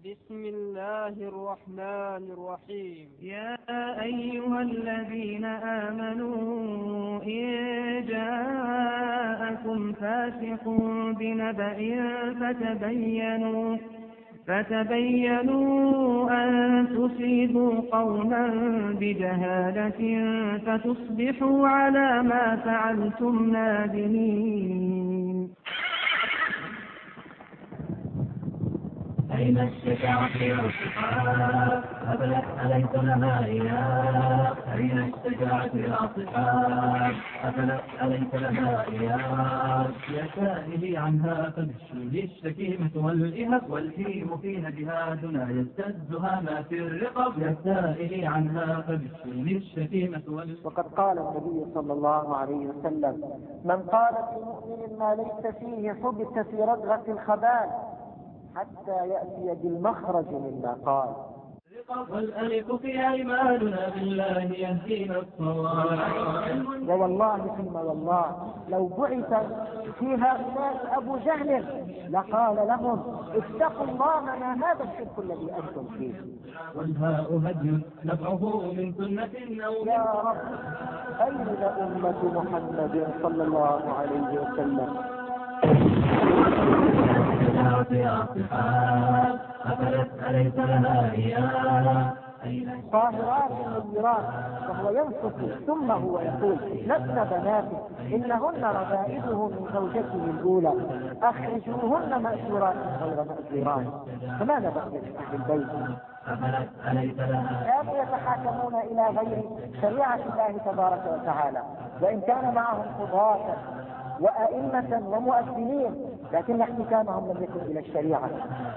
بسم الله الرحمن الرحيم. يا أيها الذين آمنوا إن جاءكم فاسق بنبأ فتبينوا أن تصيبوا قوما بجهالة فتصبحوا على ما فعلتم نادمين. أين الشجاعة والصحاب أبلت أليس لها إياه؟ أين الشجاعة والصحاب أبلت أليس لها إياه؟ يا سائلي عنها فبالشوم الشكيمة والإهب والهيم فيها جهادنا يزدادها ما في الرقب. يا سائلي عنها فبالشوم الشكيمة وقد قال النبي صلى الله عليه وسلم: من قال في مؤمن ما ليس فيه حبس في ردغة الخبال حتى يأتي بالمخرج مما قال. والألف في أيماننا بالله يهدينا الصواب. ووالله ثم والله لو بعث في هؤلاء أبو جهل لقال لهم: اتقوا الله ما هذا الشرك الذي أنتم فيه. والهاء هدي نفعه من سنة أو يا رب أين أمة محمد صلى الله عليه وسلم؟ طاهرات منيرات وهو ينصف ثم هو يقول: لسن بناته إنهن ربائبه من زوجته الأولى أخرجوهن مأجورات غير مأجورات. فماذا بقي في البيت؟ كانوا يتحاكمون إلى غير شريعة الله تبارك وتعالى، وإن كان معهم قضاة وأئمة ومؤذنين، لكن احتكامهم لم يكن إلى الشريعة.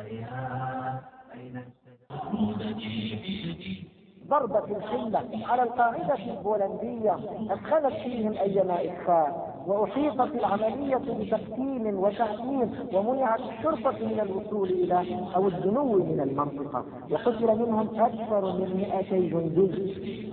ضربة الحلة على القاعدة البولندية أدخلت فيهم أيما إدخال، وأحيطت العملية بتقتيل وتعذيب، ومنعت الشرطة من الوصول إلى أو الدنو من المنطقة، وقتل منهم أكثر من 200 جندي.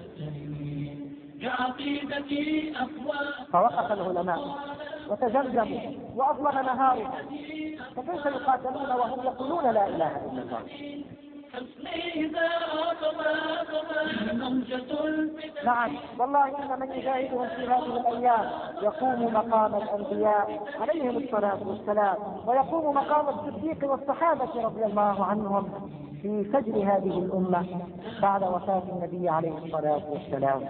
فوقف العلماء وتجمجموا وأظلم نهارهم، فكيف يقاتلون وهم يقولون لا إله إلا الله؟ نعم والله إن من يجاهدهم في هذه الأيام يقوم مقام الأنبياء عليهم الصلاة والسلام، ويقوم مقام الصديق والصحابة رضي الله عنهم في فجر هذه الأمة بعد وفاة النبي عليه الصلاة والسلام.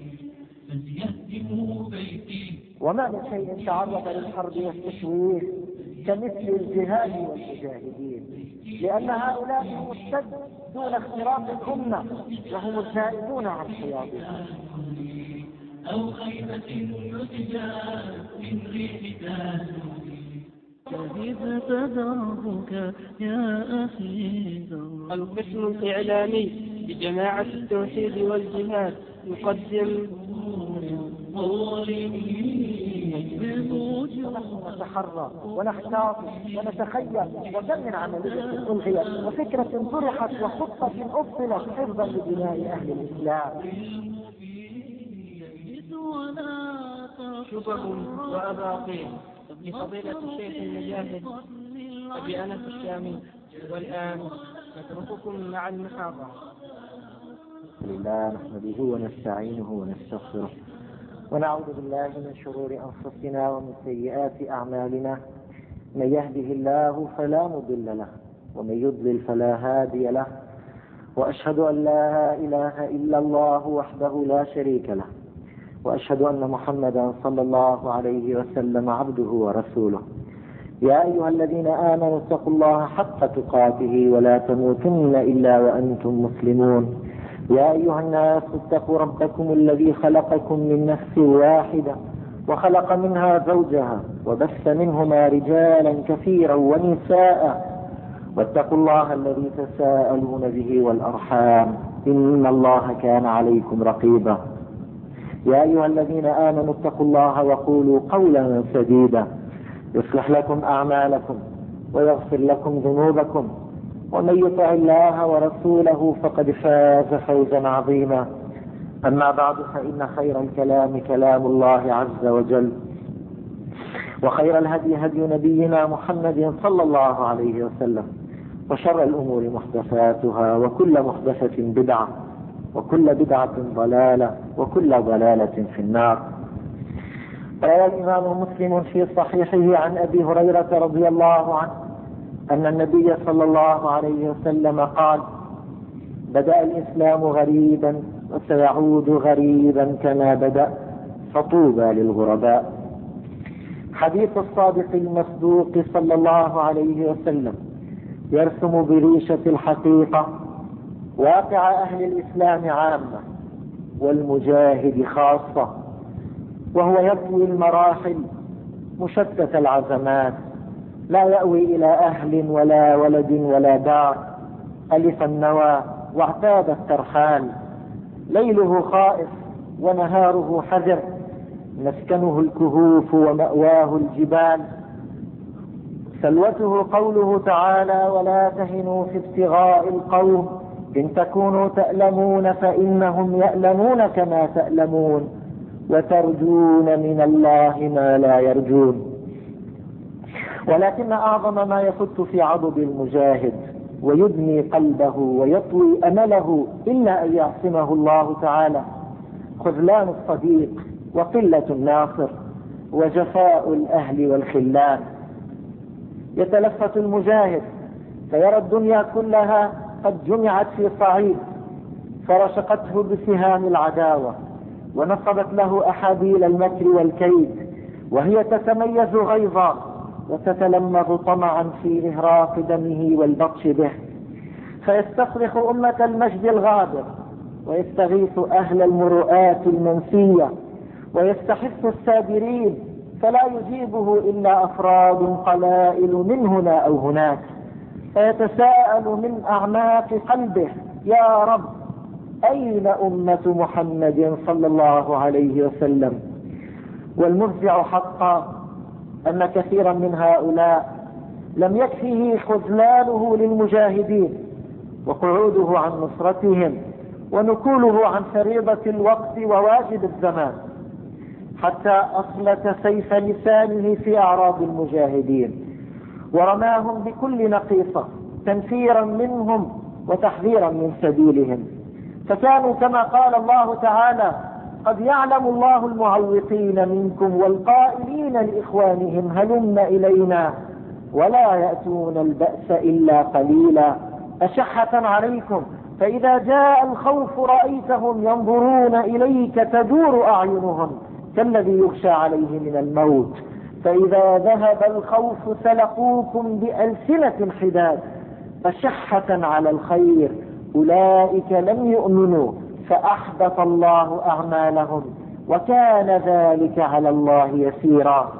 وما من شيء تعرض للحرب والتشويه كمثل الجهاد والمجاهدين، لأن هؤلاء هم السد دون اختراق الأمة، وهم الزائدون عن حياتها. أو خيمة نتجاه من ريحها كيف تدرك يا أخي. القسم الإعلامي بجماعة التوحيد والجهاد يقدم نتحرى ونحتاط ونتخيل، وكم من عملية ألغيت وفكرة طرحت وخطة أبطلت حفظا لبناء أهل الإسلام. شبه وأباطيل لفضيلة الشيخ المجاهد أبي أنس الشامي. والآن نترككم مع المحاضرة. بسم الله نحمده ونستعينه ونستغفره ونعوذ بالله من شرور أنفسنا ومن سيئات أعمالنا. من يهده الله فلا مضل له ومن يضلل فلا هادي له، وأشهد أن لا إله إلا الله وحده لا شريك له، وأشهد أن محمدا صلى الله عليه وسلم عبده ورسوله. يا أيها الذين آمنوا اتقوا الله حق تقاته ولا تموتن إلا وأنتم مسلمون. يا أيها الناس اتقوا ربكم الذي خلقكم من نفس واحدة وخلق منها زوجها وبث منهما رجالا كثيرا ونساء، واتقوا الله الذي تساءلون به والأرحام إن الله كان عليكم رقيبا. يا أيها الذين آمنوا اتقوا الله وقولوا قولا سديدا يصلح لكم أعمالكم ويغفر لكم ذنوبكم، ومن يطع الله ورسوله فقد فاز فوزا عظيما. أما بعد، فإن خير الكلام كلام الله عز وجل، وخير الهدي هدي نبينا محمد صلى الله عليه وسلم، وشر الأمور محدثاتها وكل محدثة بدعة وكل بدعة ضلالة وكل ضلالة في النار. روى الإمام مسلم في صحيحه عن أبي هريرة رضي الله عنه أن النبي صلى الله عليه وسلم قال: بدأ الإسلام غريبا وسيعود غريبا كما بدأ فطوبى للغرباء. حديث الصادق المصدوق صلى الله عليه وسلم يرسم بريشة الحقيقة واقع أهل الإسلام عامة والمجاهد خاصة، وهو يطوي المراحل مشتت العزمات، لا يأوي إلى أهل ولا ولد ولا دار، ألف النوى واعتاد الترحال، ليله خائف ونهاره حذر، مسكنه الكهوف ومأواه الجبال. سلوته قوله تعالى: ولا تهنوا في ابتغاء القوم إن تكونوا تألمون فإنهم يألمون كما تألمون وترجون من الله ما لا يرجون. ولكن أعظم ما يفت في عضد المجاهد ويدمي قلبه ويطوي أمله إلا أن يعصمه الله تعالى خذلان الصديق وقلة الناصر وجفاء الأهل والخلان. يتلفت المجاهد فيرى الدنيا كلها قد جمعت في صعيد فرشقته بسهام العداوة ونصبت له أحابيل المكر والكيد، وهي تتميز غيظا وتتلمذ طمعا في إهراق دمه والبطش به، فيستصرخ أمة المجد الغابر ويستغيث أهل المروءات المنسية ويستحث السابرين، فلا يجيبه إلا أفراد قلائل من هنا أو هناك، فيتساءل من أعماق قلبه: يا رب أين أمة محمد صلى الله عليه وسلم؟ والمفزع حقا أن كثيرا من هؤلاء لم يكفه خذلانه للمجاهدين وقعوده عن نصرتهم ونكوله عن فريضة الوقت وواجب الزمان، حتى أصلت سيف لسانه في أعراض المجاهدين ورماهم بكل نقيصة تنفيرا منهم وتحذيرا من سبيلهم، فكانوا كما قال الله تعالى: قد يعلم الله المعوقين منكم والقائلين لإخوانهم هلم إلينا ولا يأتون البأس إلا قليلا أشحة عليكم فإذا جاء الخوف رأيتهم ينظرون إليك تدور أعينهم كالذي يغشى عليه من الموت فإذا ذهب الخوف سلقوكم بألسنة حداد أشحة على الخير أولئك لم يؤمنوا فأحبط الله أعمالهم وكان ذلك على الله يسيرا.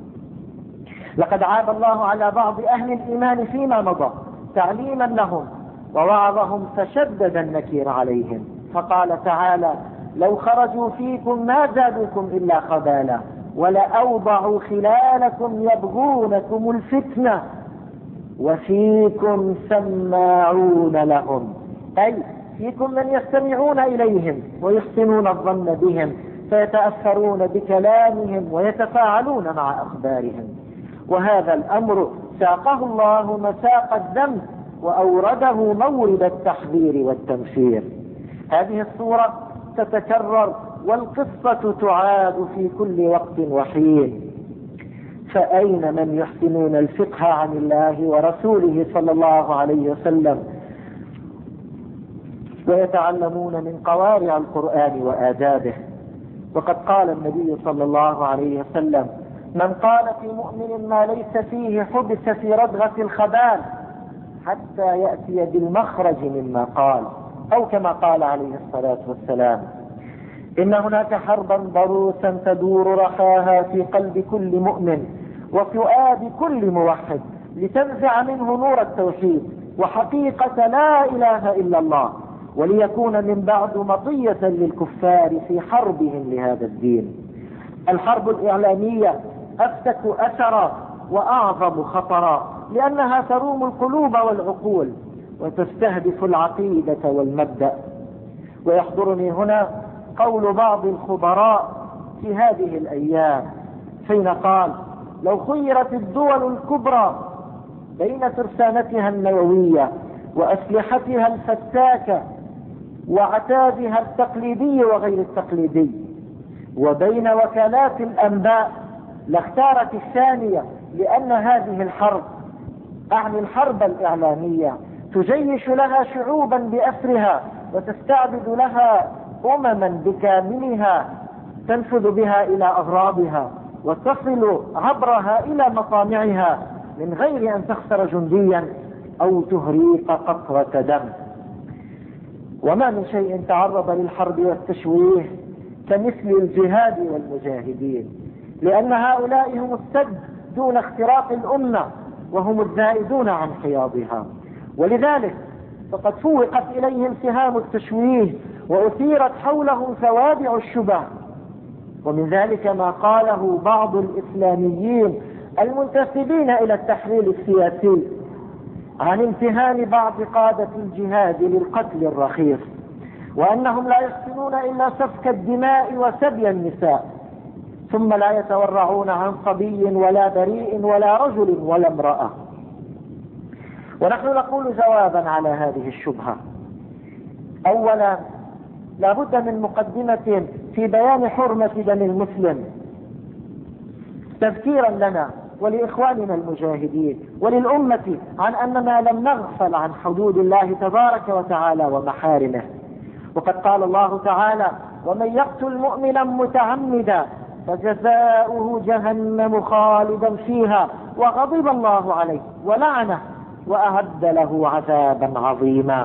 لقد عاب الله على بعض أهل الإيمان فيما مضى تعليما لهم ووعظهم فشدد النكير عليهم، فقال تعالى: لو خرجوا فيكم ما زادوكم إلا خبالا ولأوضعوا خلالكم يبغونكم الفتنة وفيكم سماعون لهم، أي فيكم من يستمعون إليهم ويحسنون الظن بهم فيتأثرون بكلامهم ويتفاعلون مع أخبارهم. وهذا الأمر ساقه الله مساق الذنب وأورده مورد التحذير والتنفير. هذه الصورة تتكرر والقصة تعاد في كل وقت وحين، فأين من يحسنون الفقه عن الله ورسوله صلى الله عليه وسلم ويتعلمون من قوارع القرآن وآدابه؟ وقد قال النبي صلى الله عليه وسلم: من قال في مؤمن ما ليس فيه حبس في ردغة الخبال حتى يأتي بالمخرج مما قال، أو كما قال عليه الصلاة والسلام: إن هناك حربا ضروسا تدور رخاها في قلب كل مؤمن وفؤاد كل موحد لتنزع منه نور التوحيد وحقيقة لا إله إلا الله، وليكون من بعد مطية للكفار في حربهم لهذا الدين. الحرب الإعلامية أفتك أثرا وأعظم خطرا، لأنها تروم القلوب والعقول وتستهدف العقيدة والمبدأ. ويحضرني هنا قول بعض الخبراء في هذه الأيام حين قال: لو خيرت الدول الكبرى بين ترسانتها النووية وأسلحتها الفتاكة وعتادها التقليدي وغير التقليدي، وبين وكالات الأنباء لاختارت الثانية، لأن هذه الحرب، أعني الحرب الإعلامية، تجيش لها شعوبا بأسرها وتستعبد لها أمما بكاملها، تنفذ بها إلى أغراضها وتصل عبرها إلى مطامعها من غير أن تخسر جنديا أو تهريق قطرة دم. وما من شيء تعرض للحرب والتشويه كمثل الجهاد والمجاهدين، لأن هؤلاء هم السد دون اختراق الأمة، وهم الزائدون عن حياضها. ولذلك فقد فوقت إليهم سهام التشويه وأثيرت حولهم ثوابع الشبه. ومن ذلك ما قاله بعض الإسلاميين المنتسبين إلى التحليل السياسي عن امتهان بعض قادة الجهاد للقتل الرخيص، وأنهم لا يحسنون إلا سفك الدماء وسبي النساء، ثم لا يتورعون عن صبي ولا بريء ولا رجل ولا امرأة. ونحن نقول جوابا على هذه الشبهة: أولا، لا بد من مقدمة في بيان حرمة دم المسلم، تذكيرا لنا ولإخواننا المجاهدين وللأمة عن أننا لم نغفل عن حدود الله تبارك وتعالى ومحارمه. وقد قال الله تعالى: ومن يقتل مؤمنا متعمدا فجزاؤه جهنم خالدا فيها وغضب الله عليه ولعنه وأعد له عذابا عظيما.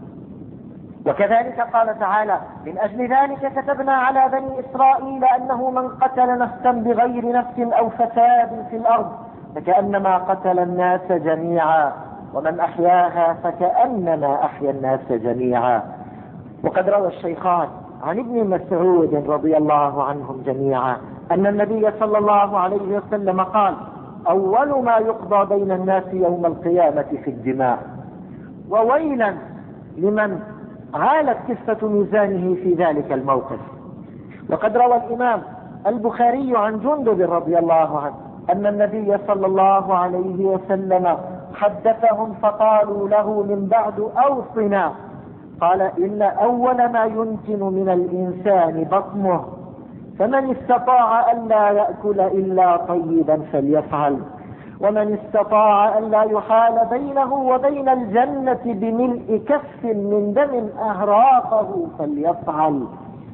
وكذلك قال تعالى: من أجل ذلك كتبنا على بني إسرائيل أنه من قتل نفسا بغير نفس أو فساد في الأرض فكأنما قتل الناس جميعا ومن أحياها فكأنما أحيا الناس جميعا. وقد روى الشيخان عن ابن مسعود رضي الله عنهم جميعا أن النبي صلى الله عليه وسلم قال: أول ما يقضى بين الناس يوم القيامة في الدماء. وويلا لمن عالت كفة ميزانه في ذلك الموقف. وقد روى الإمام البخاري عن جندب رضي الله عنه أن النبي صلى الله عليه وسلم حدثهم فقالوا له: من بعد أوصنا. قال: إن أول ما ينتن من الإنسان بطنه، فمن استطاع أن لا يأكل إلا طيبا فليفعل، ومن استطاع أن لا يحال بينه وبين الجنة بملء كف من دم أهراقه فليفعل.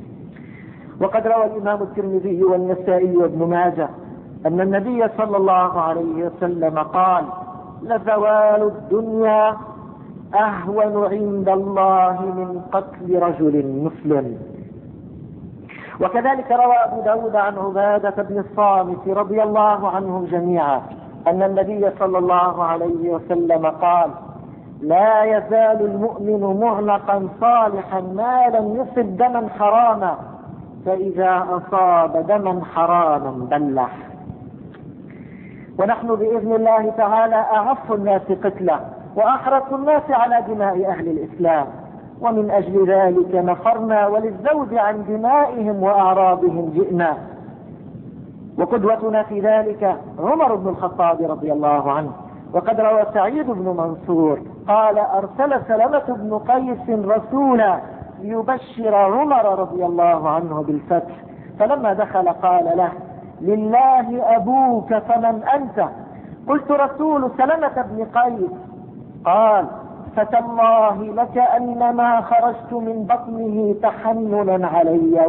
وقد روى الإمام الترمذي والنسائي وابن ماجه أن النبي صلى الله عليه وسلم قال: لزوال الدنيا أهون عند الله من قتل رجل مسلم. وكذلك روى أبو داود عن عبادة بن الصامت رضي الله عنهم جميعا أن النبي صلى الله عليه وسلم قال: لا يزال المؤمن معلقا صالحا ما لم يصب دما حراما، فإذا أصاب دما حراما بلح. ونحن بإذن الله تعالى أعف الناس قتلة وأحرص الناس على دماء أهل الإسلام، ومن أجل ذلك نفرنا وللزود عن دمائهم وأعراضهم جئنا. وقدوتنا في ذلك عمر بن الخطاب رضي الله عنه. وقد روى سعيد بن منصور قال: أرسل سلمة بن قيس رسولا ليبشر عمر رضي الله عنه بالفتح، فلما دخل قال له: لله أبوك فمن أنت؟ قلت: رسول سلمة بن قيس. قال: فتالله لكأنما خرجت من بطنه تحننا علي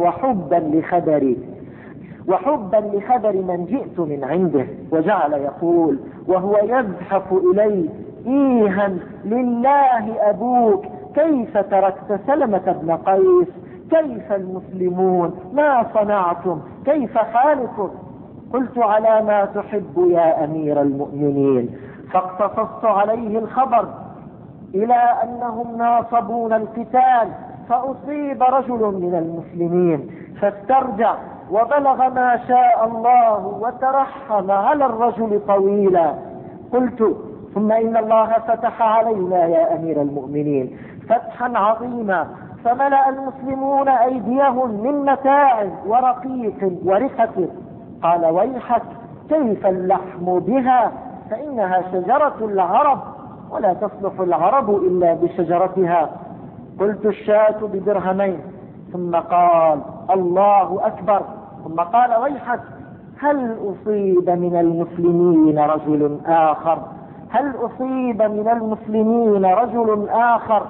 وحبا لخبر من جئت من عنده. وجعل يقول وهو يزحف إليه: إيها لله أبوك، كيف تركت سلمة بن قيس؟ كيف المسلمون؟ ما صنعتم؟ كيف حالكم؟ قلت: على ما تحب يا أمير المؤمنين. فاقتصصت عليه الخبر إلى أنهم ناصبون القتال، فأصيب رجل من المسلمين فاسترجع وبلغ ما شاء الله وترحم على الرجل طويلا. قلت: ثم إن الله فتح علينا يا أمير المؤمنين فتحا عظيما، فملأ المسلمون أيديهم من متاع ورقيق ورفق. قال: ويحك، كيف اللحم بها؟ فإنها شجرة العرب ولا تصلح العرب إلا بشجرتها. قلت الشاة بدرهمين، ثم قال الله أكبر، ثم قال ويحك هل أصيب من المسلمين رجل آخر؟ هل أصيب من المسلمين رجل آخر؟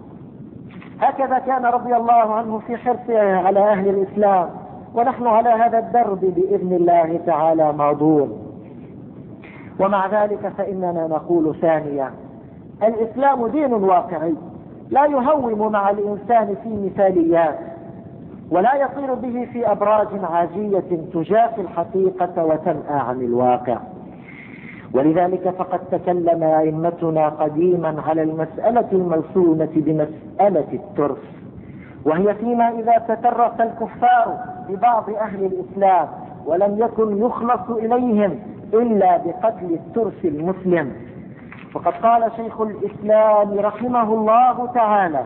هكذا كان رضي الله عنه في حرصه على أهل الإسلام، ونحن على هذا الدرب بإذن الله تعالى ماضون. ومع ذلك فإننا نقول ثانيا: الإسلام دين واقعي لا يهوم مع الإنسان في مثاليات، ولا يطير به في أبراج عاجية تجافي الحقيقة وتنأى عن الواقع. ولذلك فقد تكلم أئمتنا قديما على المسألة الموسومة بمسألة الترس، وهي فيما إذا تترس الكفار ببعض أهل الإسلام ولم يكن يخلص إليهم إلا بقتل الترس المسلم. وقد قال شيخ الإسلام رحمه الله تعالى: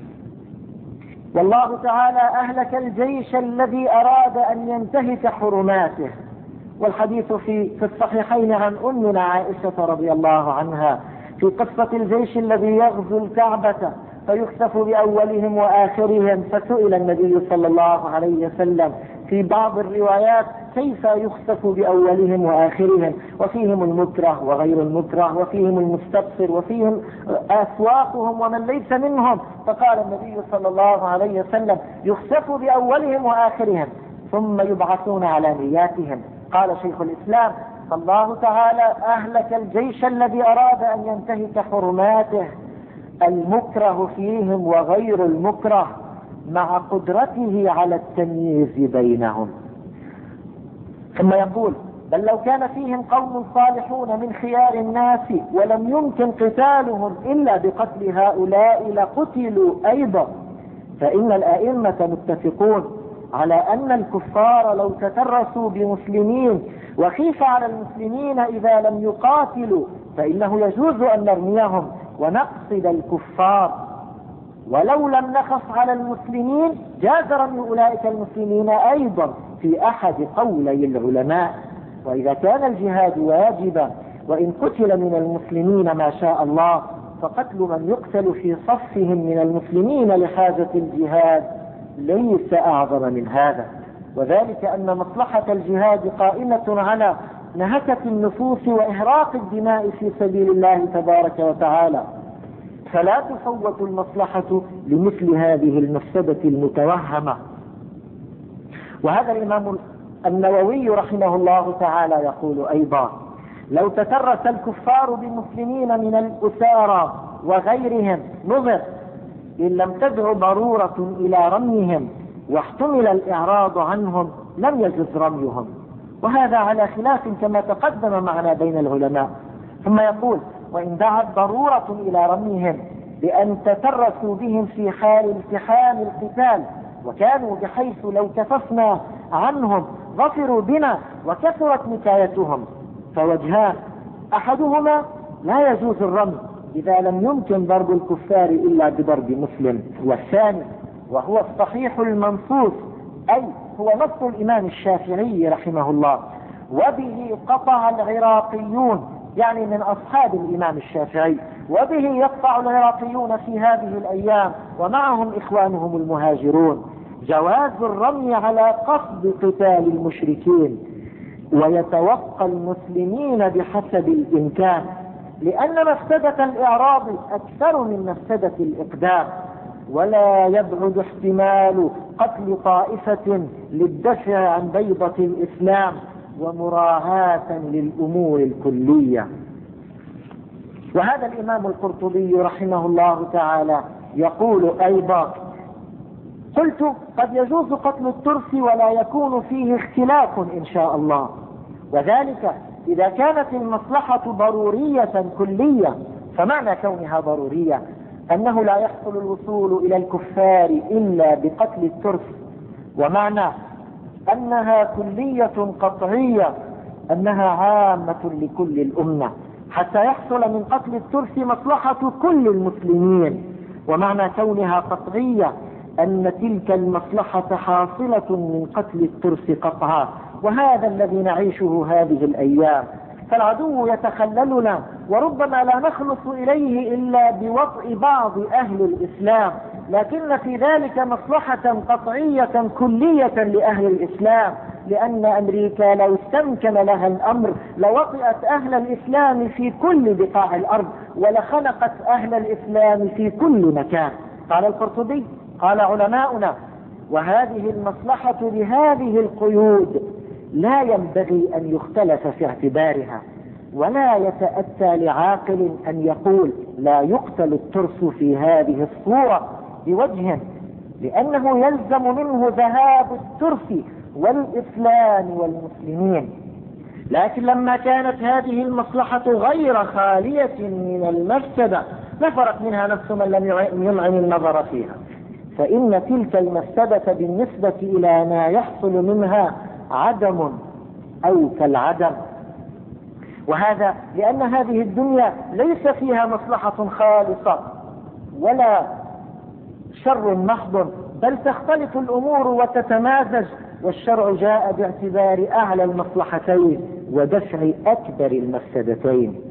والله تعالى أهلك الجيش الذي أراد أن ينتهك حرماته. والحديث في الصحيحين عن أمنا عائشة رضي الله عنها في قصة الجيش الذي يغزو الكعبة فيخسف بأولهم وآخرهم، فسئل النبي صلى الله عليه وسلم في بعض الروايات كيف يخسف بأولهم وآخرهم، وفيهم المكره وغير المكره، وفيهم المستبصر، وفيهم أسواقهم ومن ليس منهم. فقال النبي صلى الله عليه وسلم: يخسف بأولهم وآخرهم ثم يبعثون على نياتهم. قال شيخ الإسلام: فالله تعالى أهلك الجيش الذي أراد أن ينتهك حرماته، المكره فيهم وغير المكره، مع قدرته على التمييز بينهم. ثم يقول: بل لو كان فيهم قوم صالحون من خيار الناس ولم يمكن قتالهم إلا بقتل هؤلاء لقتلوا أيضا. فإن الأئمة متفقون على أن الكفار لو تترسوا بمسلمين وخيف على المسلمين إذا لم يقاتلوا فإنه يجوز أن نرميهم ونقصد الكفار، ولو لم نخف على المسلمين جاز رمي أولئك المسلمين أيضا في أحد قولي العلماء. وإذا كان الجهاد واجبا وإن قتل من المسلمين ما شاء الله، فقتل من يقتل في صفهم من المسلمين لحاجة الجهاد ليس أعظم من هذا. وذلك أن مصلحة الجهاد قائمة على نهكة النفوس وإهراق الدماء في سبيل الله تبارك وتعالى، فلا تفوت المصلحة لمثل هذه المفسدة المتوهمة. وهذا الإمام النووي رحمه الله تعالى يقول أيضا: لو تترس الكفار بمسلمين من الأسارى وغيرهم نظر، إن لم تدع ضرورة إلى رميهم واحتمل الإعراض عنهم لم يجوز رميهم، وهذا على خلاف كما تقدم معنا بين العلماء. ثم يقول: وإن دعت ضرورة إلى رميهم بأن تترسوا بهم في حال التحام القتال وكانوا بحيث لو كففنا عنهم ظفروا بنا وكثرت نكايتهم، فوجهان: أحدهما لا يجوز الرمي إذا لم يمكن ضرب الكفار إلا بضرب مسلم، والثاني وهو الصحيح المنصوص أي هو نص الإمام الشافعي رحمه الله، وبه قطع العراقيون، يعني من أصحاب الإمام الشافعي، وبه يقطع العراقيون في هذه الأيام ومعهم إخوانهم المهاجرون، جواز الرمي على قصد قتال المشركين، ويتوقى المسلمين بحسب الإمكان، لأن مفسدة الإعراض أكثر من مفسدة الإقدام، ولا يبعد احتمال قتل طائفة للدفع عن بيضة الإسلام ومراعاة للأمور الكلية. وهذا الإمام القرطبي رحمه الله تعالى يقول أيضا: قلت: قد يجوز قتل الترس ولا يكون فيه اختلاف إن شاء الله، وذلك إذا كانت المصلحة ضرورية كلية. فمعنى كونها ضرورية أنه لا يحصل الوصول إلى الكفار إلا بقتل الترس، ومعنى أنها كلية قطعية أنها عامة لكل الأمة حتى يحصل من قتل الترس مصلحة كل المسلمين. ومعنى كونها قطعية أن تلك المصلحة حاصلة من قتل الترس قطعا، وهذا الذي نعيشه هذه الأيام. فالعدو يتخللنا، وربما لا نخلص إليه إلا بوطء بعض أهل الإسلام، لكن في ذلك مصلحة قطعية كلية لأهل الإسلام، لأن أمريكا لو استمكن لها الأمر لوطئت أهل الإسلام في كل بقاع الأرض، ولخنقت أهل الإسلام في كل مكان. قال القرطبي: قال علماؤنا: وهذه المصلحة بهذه القيود لا ينبغي أن يختلف في اعتبارها، ولا يتأتى لعاقل أن يقول لا يقتل الترس في هذه الصورة بوجه، لأنه يلزم منه ذهاب الترس والإسلام والمسلمين. لكن لما كانت هذه المصلحة غير خالية من المفسدة نفرت منها نفس من لم يمعن النظر فيها، فإن تلك المفسدة بالنسبة إلى ما يحصل منها عدم أو كالعدم. وهذا لأن هذه الدنيا ليس فيها مصلحة خالصة ولا شر محض، بل تختلف الأمور وتتمازج، والشرع جاء باعتبار أعلى المصلحتين ودفع أكبر المفسدتين.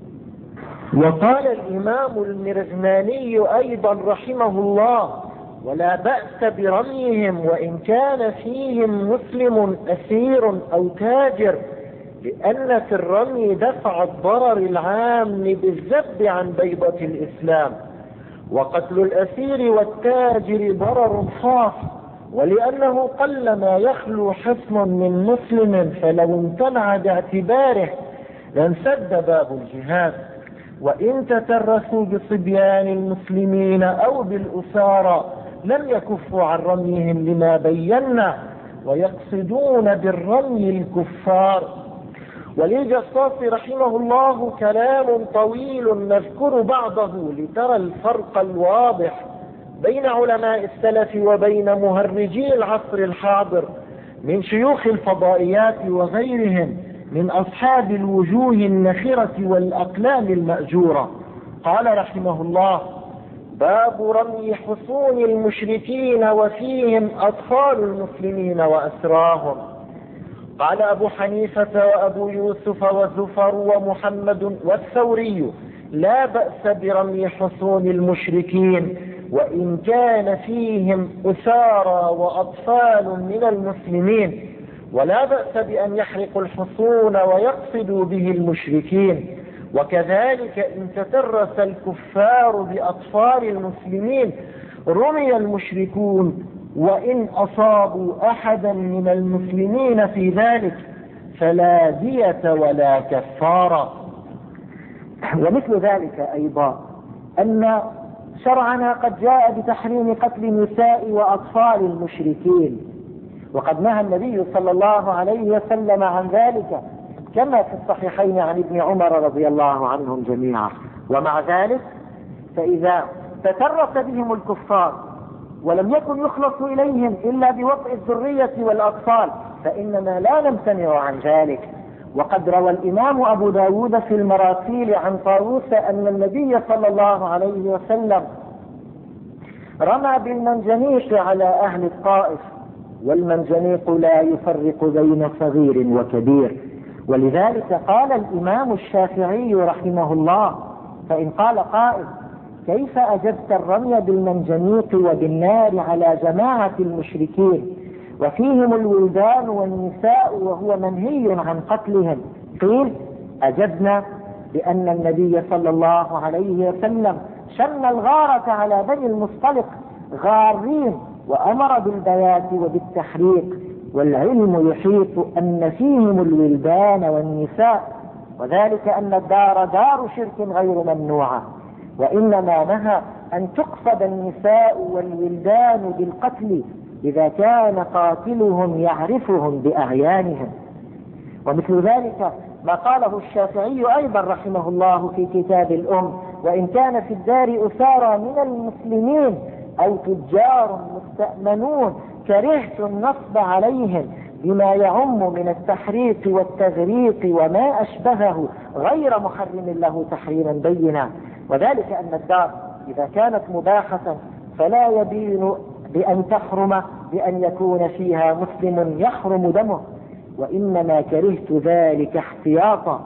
وقال الإمام المرزماني أيضا رحمه الله: ولا بأس برميهم وإن كان فيهم مسلم أسير أو تاجر، لأن في الرمي دفع الضرر العام بالذب عن بيضة الإسلام، وقتل الأسير والتاجر ضرر خاص، ولأنه قلما يخلو حصن من مسلم فلو امتنع باعتباره لانسد باب الجهاد. وإن تترسوا بصبيان المسلمين أو بالأسارى لم يكفوا عن رميهم لما بينا، ويقصدون بالرمي الكفار. وللجصاص رحمه الله كلام طويل نذكر بعضه لترى الفرق الواضح بين علماء السلف وبين مهرجي العصر الحاضر من شيوخ الفضائيات وغيرهم من أصحاب الوجوه النخرة والأقلام المأجورة. قال رحمه الله: باب رمي حصون المشركين وفيهم أطفال المسلمين وأسراهم. قال أبو حنيفة وأبو يوسف وزفر ومحمد والثوري: لا بأس برمي حصون المشركين وإن كان فيهم أسارى وأطفال من المسلمين، ولا بأس بأن يحرقوا الحصون ويقصدوا به المشركين. وكذلك إن تترس الكفار بأطفال المسلمين رمي المشركون وإن أصابوا أحدا من المسلمين في ذلك فلا دية ولا كفارة. ومثل ذلك أيضا أن شرعنا قد جاء بتحريم قتل نساء وأطفال المشركين، وقد نهى النبي صلى الله عليه وسلم عن ذلك كما في الصحيحين عن ابن عمر رضي الله عنهم جميعا. ومع ذلك فإذا تترس بهم الكفار ولم يكن يخلص إليهم إلا بوطء الذرية والأطفال فإننا لا نمتنع عن ذلك. وقد روى الإمام أبو داود في المراسيل عن طاووس أن النبي صلى الله عليه وسلم رمى بالمنجنيق على أهل الطائف، والمنجنيق لا يفرق بين صغير وكبير. ولذلك قال الإمام الشافعي رحمه الله: فإن قال قائل: كيف أجبت الرمي بالمنجنيق وبالنار على جماعة المشركين وفيهم الولدان والنساء وهو منهي عن قتلهم؟ قيل: أجبنا بأن النبي صلى الله عليه وسلم شن الغارة على بني المصطلق غارين وأمر بالبيات وبالتحريق، والعلم يحيط أن فيهم الولدان والنساء، وذلك أن الدار دار شرك غير ممنوعة، وإنما نهى أن تقصد النساء والولدان بالقتل إذا كان قاتلهم يعرفهم بأعيانهم. ومثل ذلك ما قاله الشافعي أيضا رحمه الله في كتاب الأم: وإن كان في الدار أسارى من المسلمين أو تجار مستأمنون كرهت النصب عليهم بما يعم من التحريق والتغريق وما أشبهه غير محرم له تحريما بينا. وذلك أن الدار إذا كانت مباحة فلا يبين بأن تحرم بأن يكون فيها مسلم يحرم دمه، وإنما كرهت ذلك احتياطا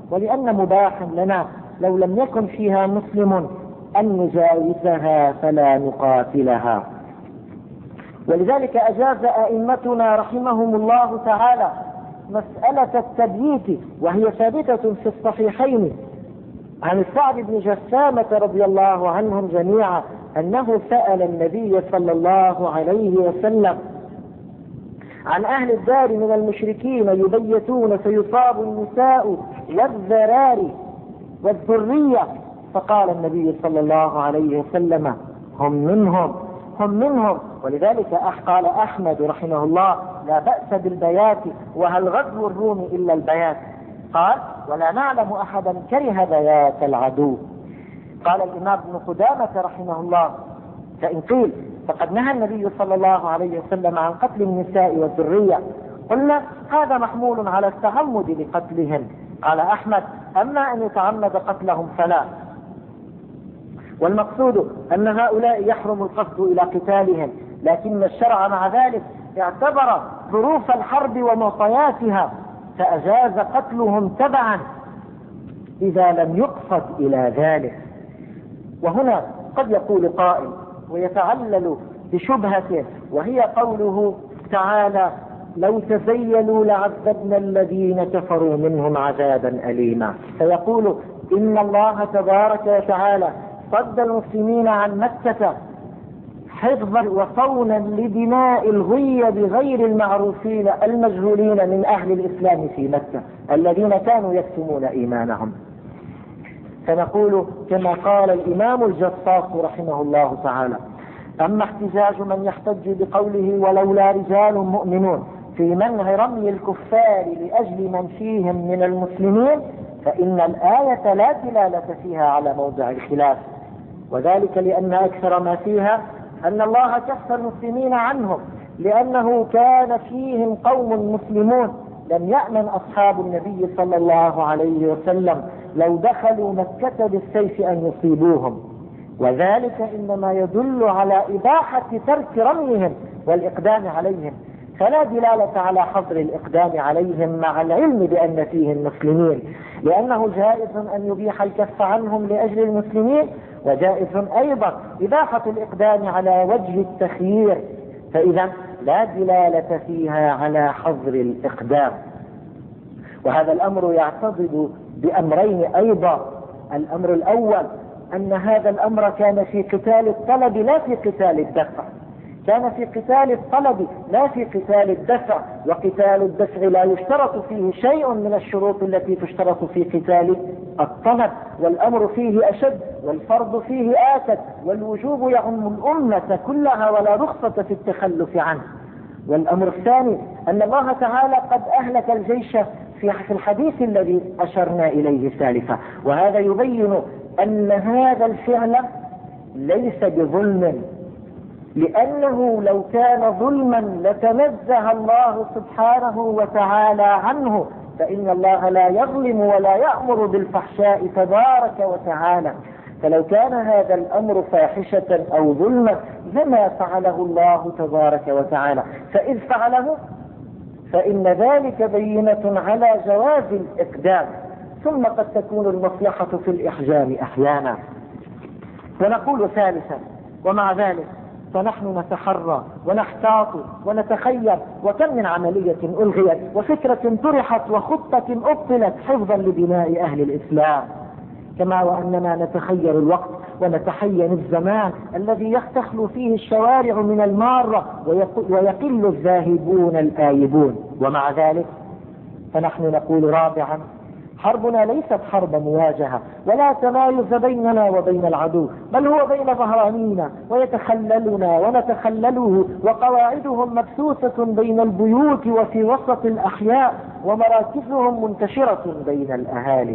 ولأن مباحا لنا لو لم يكن فيها مسلم أن نجاوزها فلا نقاتلها. ولذلك أجاز أئمتنا رحمهم الله تعالى مسألة التبييت، وهي ثابتة في الصحيحين عن السعد بن جسامة رضي الله عنهم جميعا أنه سأل النبي صلى الله عليه وسلم عن أهل الدار من المشركين يبيتون فيصاب النساء والذراري والذرية، فقال النبي صلى الله عليه وسلم هم منهم. ولذلك قال أحمد رحمه الله لا بأس بالبيات، وهل غزو الروم إلا البيات؟ قال ولا نعلم أحدا كره بيات العدو. قال الإمام ابن قدامة رحمه الله فإن قيل فقد نهى النبي صلى الله عليه وسلم عن قتل النساء والذرية، قلنا هذا محمول على التعمد لقتلهم. قال أحمد أما أن يتعمد قتلهم فلا، والمقصود أن هؤلاء يحرم القصد إلى قتالهم، لكن الشرع مع ذلك اعتبر ظروف الحرب ومعطياتها فأجاز قتلهم تبعا إذا لم يقصد إلى ذلك. وهنا قد يقول قائل ويتعلل بشبهته، وهي قوله تعالى لو تزيلوا لعذبنا الذين كفروا منهم عذابا أليما، فيقول إن الله تبارك وتعالى صد المسلمين عن مكة حفظا وصونا لدماء الغي بغير المعروفين المجهولين من أهل الإسلام في مكة الذين كانوا يكتمون إيمانهم. فنقول كما قال الإمام الجصاص رحمه الله تعالى أما احتجاج من يحتج بقوله ولولا رجال مؤمنون في منع رمي الكفار لأجل من فيهم من المسلمين فإن الآية لا دلالة فيها على موضع الخلاف، وذلك لأن أكثر ما فيها أن الله كف المسلمين عنهم لأنه كان فيهم قوم مسلمون لم يأمن أصحاب النبي صلى الله عليه وسلم لو دخلوا مكة بالسيف أن يصيبوهم، وذلك إنما يدل على إباحة ترك رميهم والإقدام عليهم، فلا دلالة على حظر الإقدام عليهم مع العلم بأن فيهم مسلمين، لأنه جائز أن يبيح الكف عنهم لأجل المسلمين، وجائز أيضا إباحة الإقدام على وجه التخيير، فإذا لا دلالة فيها على حظر الإقدام. وهذا الأمر يعتضد بأمرين أيضا. الأمر الأول أن هذا الأمر كان في قتال الطلب لا في قتال الدفع، كان في قتال الطلب لا في قتال الدفع، وقتال الدفع لا يشترط فيه شيء من الشروط التي تشترط في قتال الطلب، والأمر فيه أشد والفرض فيه آكد والوجوب يعم الأمة كلها ولا رخصة في التخلف عنه. والأمر الثاني أن الله تعالى قد أهلك الجيش في الحديث الذي أشرنا إليه سالفا، وهذا يبين أن هذا الفعل ليس بظلم، لأنه لو كان ظلما لتنزه الله سبحانه وتعالى عنه، فإن الله لا يظلم ولا يأمر بالفحشاء تبارك وتعالى، فلو كان هذا الأمر فاحشة أو ظلما لما فعله الله تبارك وتعالى، فإذ فعله فإن ذلك بينة على جواز الإقدام، ثم قد تكون المصلحة في الإحجام أحيانا. ونقول ثالثا ومع ذلك فنحن نتحرى ونحتاط ونتخيل، وكم من عملية ألغيت وفكرة طرحت وخطة أبطلت حفظا لبناء أهل الإسلام، كما وأننا نتخيل الوقت ونتحين الزمان الذي يختخل فيه الشوارع من المارة ويقل الذاهبون الآيبون. ومع ذلك فنحن نقول رابعا حربنا ليست حرب مواجهة ولا تمايز بيننا وبين العدو، بل هو بين ظهرانينا ويتخللنا ونتخلله، وقواعدهم مبثوثة بين البيوت وفي وسط الأحياء، ومراكزهم منتشرة بين الأهالي.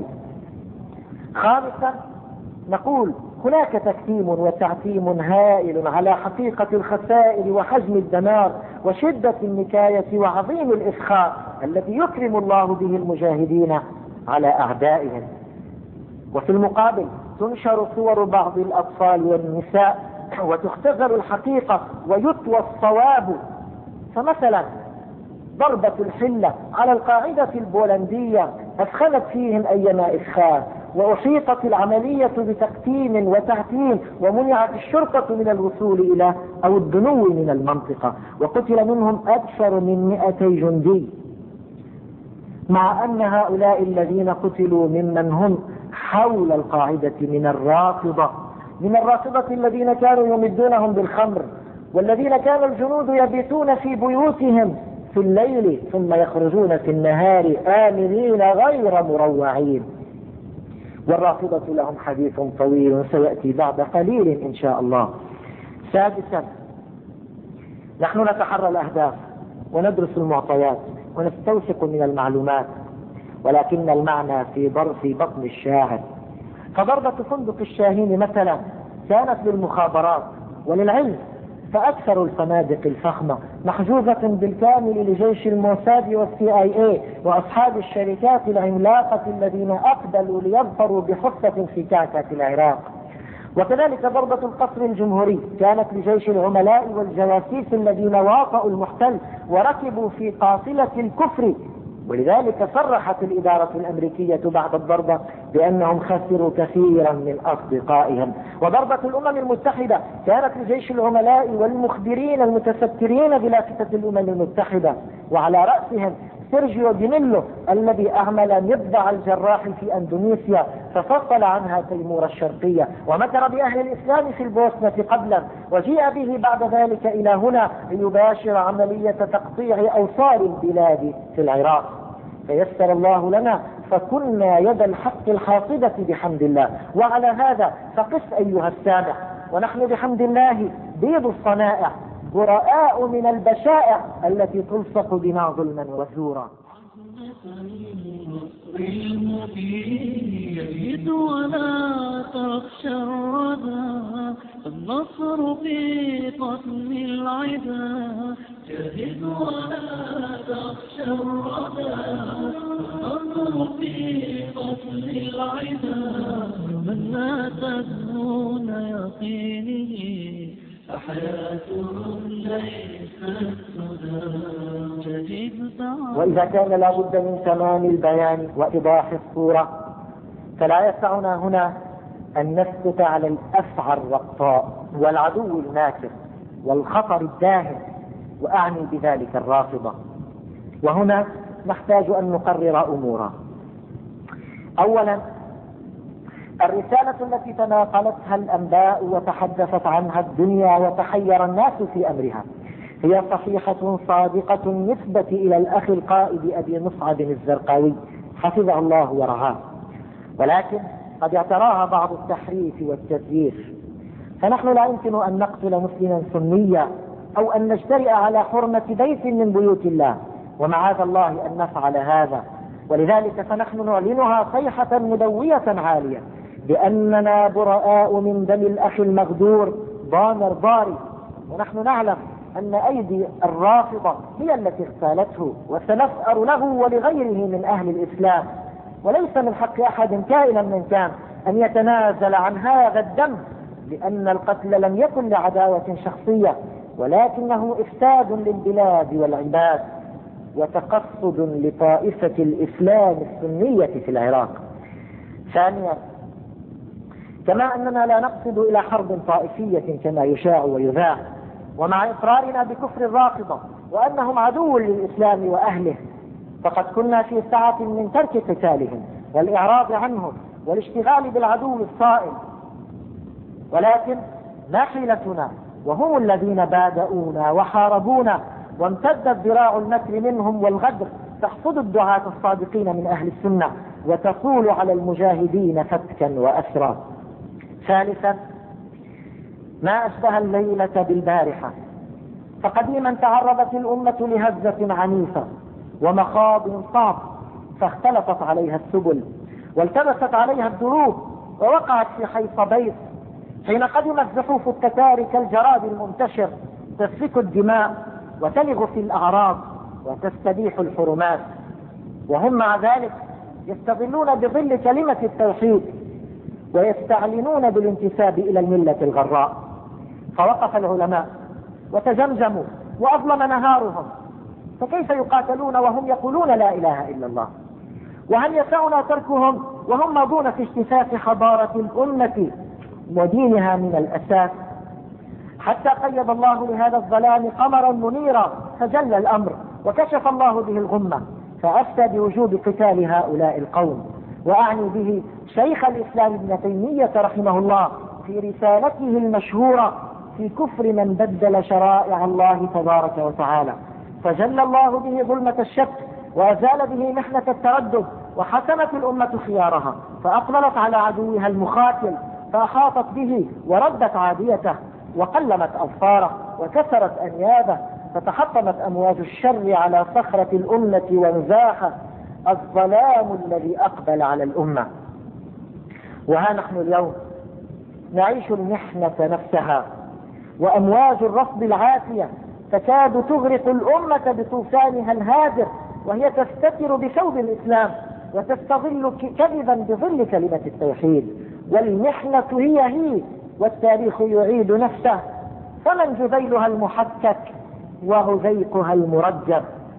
خامسا نقول هناك تكتيم وتعتيم هائل على حقيقة الخسائر وحجم الدمار وشدة النكاية وعظيم الإفخاء الذي يكرم الله به المجاهدين على أعدائهم. وفي المقابل تنشر صور بعض الأطفال والنساء وتختزل الحقيقة ويطوى الصواب. فمثلا ضربة الحلة على القاعدة البولندية أثخنت فيهم أيما إثخان، وأحيطت العملية بتقتيم وتعتيم، ومنعت الشرطة من الوصول إلى أو الدنو من المنطقة، وقتل منهم أكثر من 200 جندي، مع أن هؤلاء الذين قتلوا ممن هم حول القاعدة من الرافضة الذين كانوا يمدونهم بالخمر، والذين كان الجنود يبيتون في بيوتهم في الليل ثم يخرجون في النهار آمنين غير مروعين. والرافضة لهم حديث طويل سيأتي بعد قليل إن شاء الله. سادسا، نحن نتحرى الأهداف وندرس المعطيات ونستوثق من المعلومات، ولكن المعنى في بطن الشاهد. فضربة فندق الشاهين مثلا كانت للمخابرات وللعلم، فأكثر الفنادق الفخمة محجوزة بالكامل لجيش الموساد والCIA وأصحاب الشركات العملاقة الذين أقبلوا ليظفروا بحصة في كعكة العراق. وكذلك ضربة القصر الجمهوري كانت لجيش العملاء والجواسيس الذين واطئوا المحتل وركبوا في قافلة الكفر، ولذلك صرحت الإدارة الأمريكية بعد الضربة بأنهم خسروا كثيرا من أصدقائهم. وضربة الأمم المتحدة كانت لجيش العملاء والمخبرين المتسترين بلافتة الأمم المتحدة، وعلى رأسهم سيرجيو ديميلو الذي أعمل مضجع الجراح في أندونيسيا ففصل عنها تيمور الشرقية، ومكر بأهل الإسلام في البوسنة قبلا، وجيء به بعد ذلك إلى هنا ليباشر عملية تقطيع أوصال البلاد في العراق. فيسر الله لنا فكنا يد الحق الحاصدة بحمد الله. وعلى هذا فقس أيها السامع، ونحن بحمد الله بيض الصنائع براء من البشائع التي تلصق بنا ظلما وزورا. يجد ولا تخشى الردى، النصر في قتل العدا. جهد ولا تخشى الردى، النصر في قتل العدا. من مات دون يقينه فحياتهم ليست سدى. وإذا كان لابد من تمام البيان وإيضاح الصورة، فلا يسعنا هنا أن نسكت على الأفعى الرقطاء والعدو الماكر والخطر الداهم، وأعني بذلك الرافضة. وهنا نحتاج أن نقرر أمورا. أولا، الرسالة التي تناقلتها الأنباء وتحدثت عنها الدنيا وتحير الناس في أمرها هي صحيحة صادقة نسبة إلى الأخ القائد أبي مصعب الزرقاوي حفظه الله ورعاه، ولكن قد اعتراها بعض التحريف والتزييف. فنحن لا يمكن أن نقتل مسلما سنيا أو أن نجترئ على حرمة بيت من بيوت الله، ومعاذ الله أن نفعل هذا. ولذلك فنحن نعلنها صيحة مدوية عالية بأننا براء من دم الأخ المغدور ضامر ضاري. ونحن نعلم أن أيدي الرافضة هي التي اغتالته، وسنثأر له ولغيره من أهل الإسلام، وليس من حق أحد كائنا من كان أن يتنازل عن هذا الدم، لأن القتل لم يكن لعداوة شخصية، ولكنه إفساد للبلاد والعباد وتقصد لطائفة الإسلام السنية في العراق. ثانيا، كما أننا لا نقصد إلى حرب طائفية كما يشاع ويذاع، ومع إقرارنا بكفر الرافضة وأنهم عدو للإسلام وأهله، فقد كنا في ساعة من ترك قتالهم والإعراض عنهم والاشتغال بالعدو الصائل، ولكن ما حيلتنا وهم الذين بادؤونا وحاربونا، وامتدت ذراع المكر منهم والغدر تحصد الدعاة الصادقين من أهل السنة وتطول على المجاهدين فتكا وأسرا. ثالثا، ما أشبه الليلة بالبارحة، فقديما تعرضت الأمة لهزة عنيفة ومخاض صعب، فاختلطت عليها السبل والتبست عليها الدروب ووقعت في حيص بيت، حين قدمت زحوف التتار كالجراد المنتشر تسفك الدماء وتلغ في الأعراض وتستبيح الحرمات، وهم مع ذلك يستظلون بظل كلمة التوحيد ويستعلنون بالانتساب إلى الملة الغراء. فوقف العلماء وتجمجموا وأظلم نهارهم، فكيف يقاتلون وهم يقولون لا إله إلا الله؟ وهل يسعنا تركهم وهم ماضون في اجتثاث حضارة الأمة ودينها من الأساس؟ حتى قيد الله لهذا الظلام قمرا منيرا فجل الأمر وكشف الله به الغمة، فأفتى بوجوب قتال هؤلاء القوم. وأعني به شيخ الإسلام ابن تيمية رحمه الله في رسالته المشهورة في كفر من بدل شرائع الله تبارك وتعالى، فجل الله به ظلمة الشك وأزال به محنة التردد، وحسمت الأمة خيارها فأقبلت على عدوها المخاتل فأحاطت به وردت عاديته وقلمت أظفاره وكسرت أنيابه، فتحطمت أمواج الشر على صخرة الأمة وانزاح الظلام الذي أقبل على الأمة. وها نحن اليوم نعيش المحنة نفسها، وأمواج الرفض العاتية تكاد تغرق الأمة بطوفانها الهادر، وهي تستتر بثوب الإسلام وتستظل كذبا بظل كلمة التوحيد. والمحنة هي والتاريخ يعيد نفسه، فمن جذيلها المحكك وهذيقها المرجب.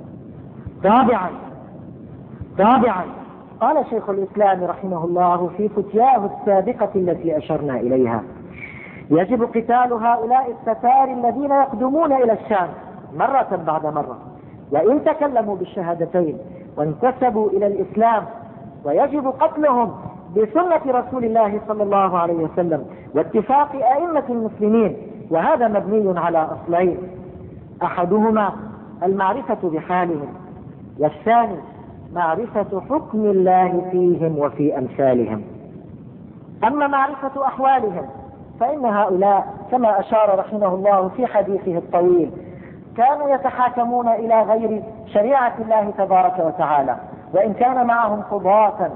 رابعا قال شيخ الإسلام رحمه الله في فتياه السابقة التي أشرنا إليها: يجب قتال هؤلاء التتار الذين يقدمون إلى الشام مرة بعد مرة وإن تكلموا بالشهادتين وانتسبوا إلى الإسلام، ويجب قتلهم بسنة رسول الله صلى الله عليه وسلم واتفاق أئمة المسلمين، وهذا مبني على أصلين: أحدهما المعرفة بحالهم، والثاني معرفة حكم الله فيهم وفي أمثالهم. أما معرفة أحوالهم فإن هؤلاء كما أشار رحمه الله في حديثه الطويل كانوا يتحاكمون إلى غير شريعة الله تبارك وتعالى، وإن كان معهم قضاة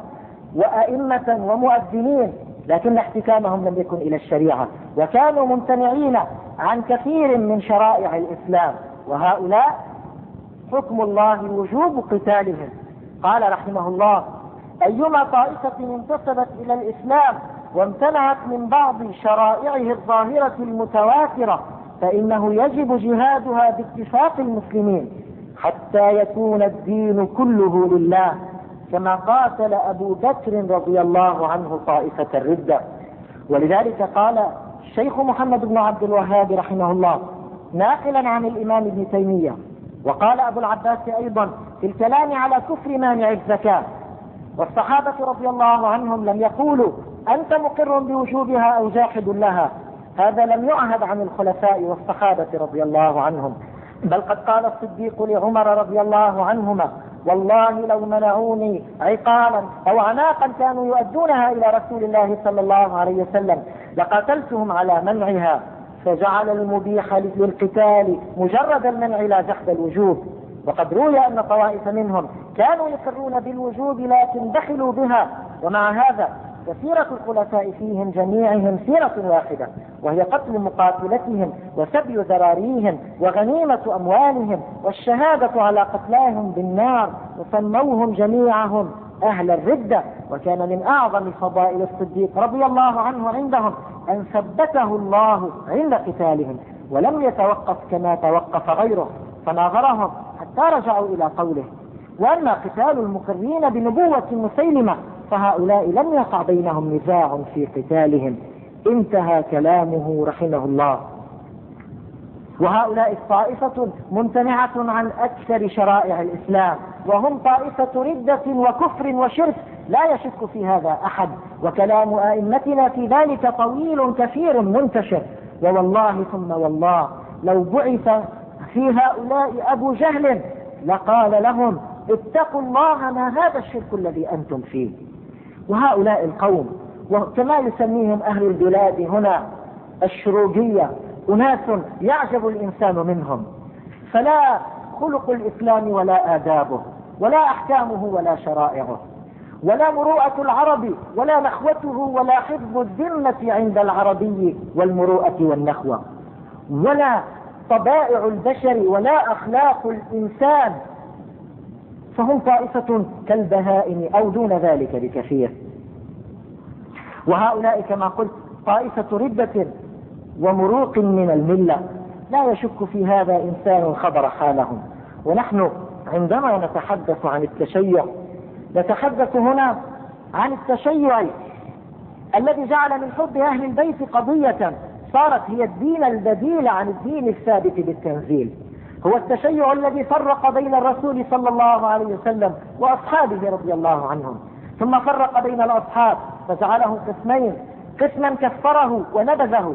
وأئمة ومؤذنين، لكن احتكامهم لم يكن إلى الشريعة، وكانوا ممتنعين عن كثير من شرائع الإسلام. وهؤلاء حكم الله وجوب قتالهم. قال رحمه الله: أيما طائفة انتسبت إلى الإسلام وامتنعت من بعض شرائعه الظاهرة المتواترة فإنه يجب جهادها باتفاق المسلمين حتى يكون الدين كله لله، كما قاتل أبو بكر رضي الله عنه طائفة الردة. ولذلك قال الشيخ محمد بن عبد الوهاب رحمه الله ناقلا عن الإمام ابن تيمية، وقال أبو العباس أيضا في الكلام على كفر مانع الزكاة: والصحابة رضي الله عنهم لم يقولوا أنت مقر بوجوبها أو جاحد لها، هذا لم يعهد عن الخلفاء والصحابة رضي الله عنهم، بل قد قال الصديق لعمر رضي الله عنهما: والله لو منعوني عقالا أو عناقا كانوا يؤدونها إلى رسول الله صلى الله عليه وسلم لقاتلتهم على منعها، فجعل المبيح للقتال مجرد المنع لا جحد الوجوب. وقد روي أن طوائف منهم كانوا يقرون بالوجوب لكن دخلوا بها، ومع هذا فسيرة الخلفاء فيهم جميعهم سيرة واحدة، وهي قتل مقاتلتهم وسبي ذراريهم وغنيمة أموالهم والشهادة على قتلاهم بالنار، وسموهم جميعهم أهل الردة. وكان من أعظم فضائل الصديق رضي الله عنه عندهم أن ثبته الله عند قتالهم ولم يتوقف كما توقف غيره، فناظرهم حتى رجعوا إلى قوله. وأما قتال المقرين بنبوة مسيلمة فهؤلاء لم يقع بينهم نزاع في قتالهم. انتهى كلامه رحمه الله. وهؤلاء الطائفة ممتنعة عن أكثر شرائع الإسلام، وهم طائفة ردة وكفر وشرك لا يشك في هذا أحد، وكلام أئمتنا في ذلك طويل كثير منتشر. ووالله ثم والله لو بعث في هؤلاء أبو جهل لقال لهم: اتقوا الله ما هذا الشرك الذي أنتم فيه. وهؤلاء القوم وكما يسميهم أهل البلاد هنا الشروقية أناس يعجب الإنسان منهم، فلا خلق الإسلام ولا آدابه ولا أحكامه ولا شرائعه ولا مروءة العرب ولا نخوته ولا حفظ الذمة عند العربي والمروءة والنخوة ولا طبائع البشر ولا أخلاق الإنسان، فهم طائفة كالبهائم أو دون ذلك بكثير. وهؤلاء كما قلت طائفة ردة ومروق من الملة لا يشك في هذا إنسان خبر حالهم. ونحن عندما نتحدث عن التشيع نتحدث هنا عن التشيع الذي جعل من حب أهل البيت قضية صارت هي الدين البديل عن الدين الثابت بالتنزيل. هو التشيع الذي فرق بين الرسول صلى الله عليه وسلم وأصحابه رضي الله عنهم، ثم فرق بين الأصحاب فجعلهم قسمين: قسما كفره ونبذه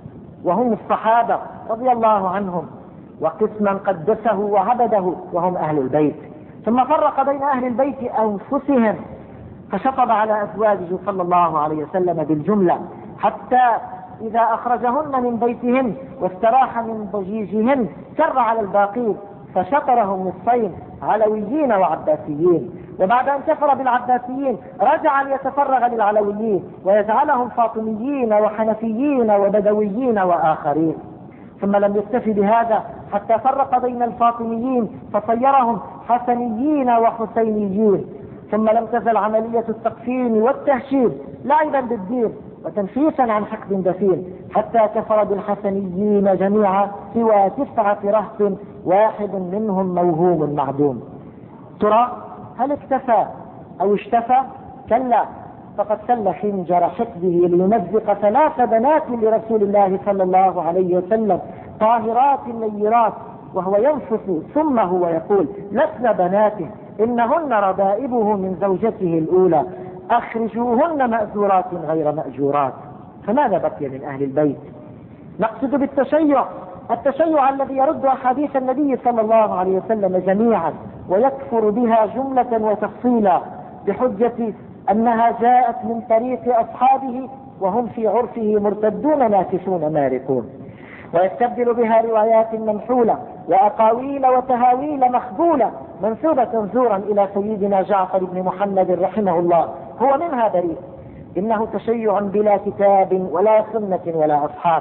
وهم الصحابة رضي الله عنهم، وقسما قدسه وعبده وهم أهل البيت. ثم فرق بين أهل البيت أنفسهم فشطب على أزواجه صلى الله عليه وسلم بالجملة، حتى إذا أخرجهن من بيتهن واستراح من ضجيجهن كر على الباقين فشطرهم نصفين: علويين وعباسيين. وبعد أن كفر بالعباسيين رجع ليتفرغ للعلويين ويجعلهم فاطميين وحنفيين وبدويين وآخرين. ثم لم يكتفي بهذا حتى فرق بين الفاطميين فصيرهم حسنيين وحسينيين. ثم لم تزل عملية التقسيم والتهشيم لعبا بالدين وتنفيسا عن حقد دفين، حتى كفر بالحسنيين جميعا سوى 9 رهط واحد منهم موهوم معدوم. ترى هل اكتفى أو اشتفى؟ كلا، فقد سل خنجر حقده ليمزق 3 بنات لرسول الله صلى الله عليه وسلم طاهرات نيرات، وهو ينفث ثمه ويقول: لسن بناته إنهن ربائبه من زوجته الأولى، أخرجوهن مأجورات غير مأجورات. فماذا بقي من أهل البيت؟ نقصد بالتشيع التشيع الذي يرد أحاديث النبي صلى الله عليه وسلم جميعا ويكفر بها جملة وتفصيلا بحجة أنها جاءت من طريق أصحابه وهم في عرفه مرتدون ناكثون مارقون، ويستبدل بها روايات منحولة وأقاويل وتهاويل مخبولة منسوبة زورا إلى سيدنا جعفر بن محمد رحمه الله، هو منها بريء. إنه تشيع بلا كتاب ولا سنة ولا أصحاب.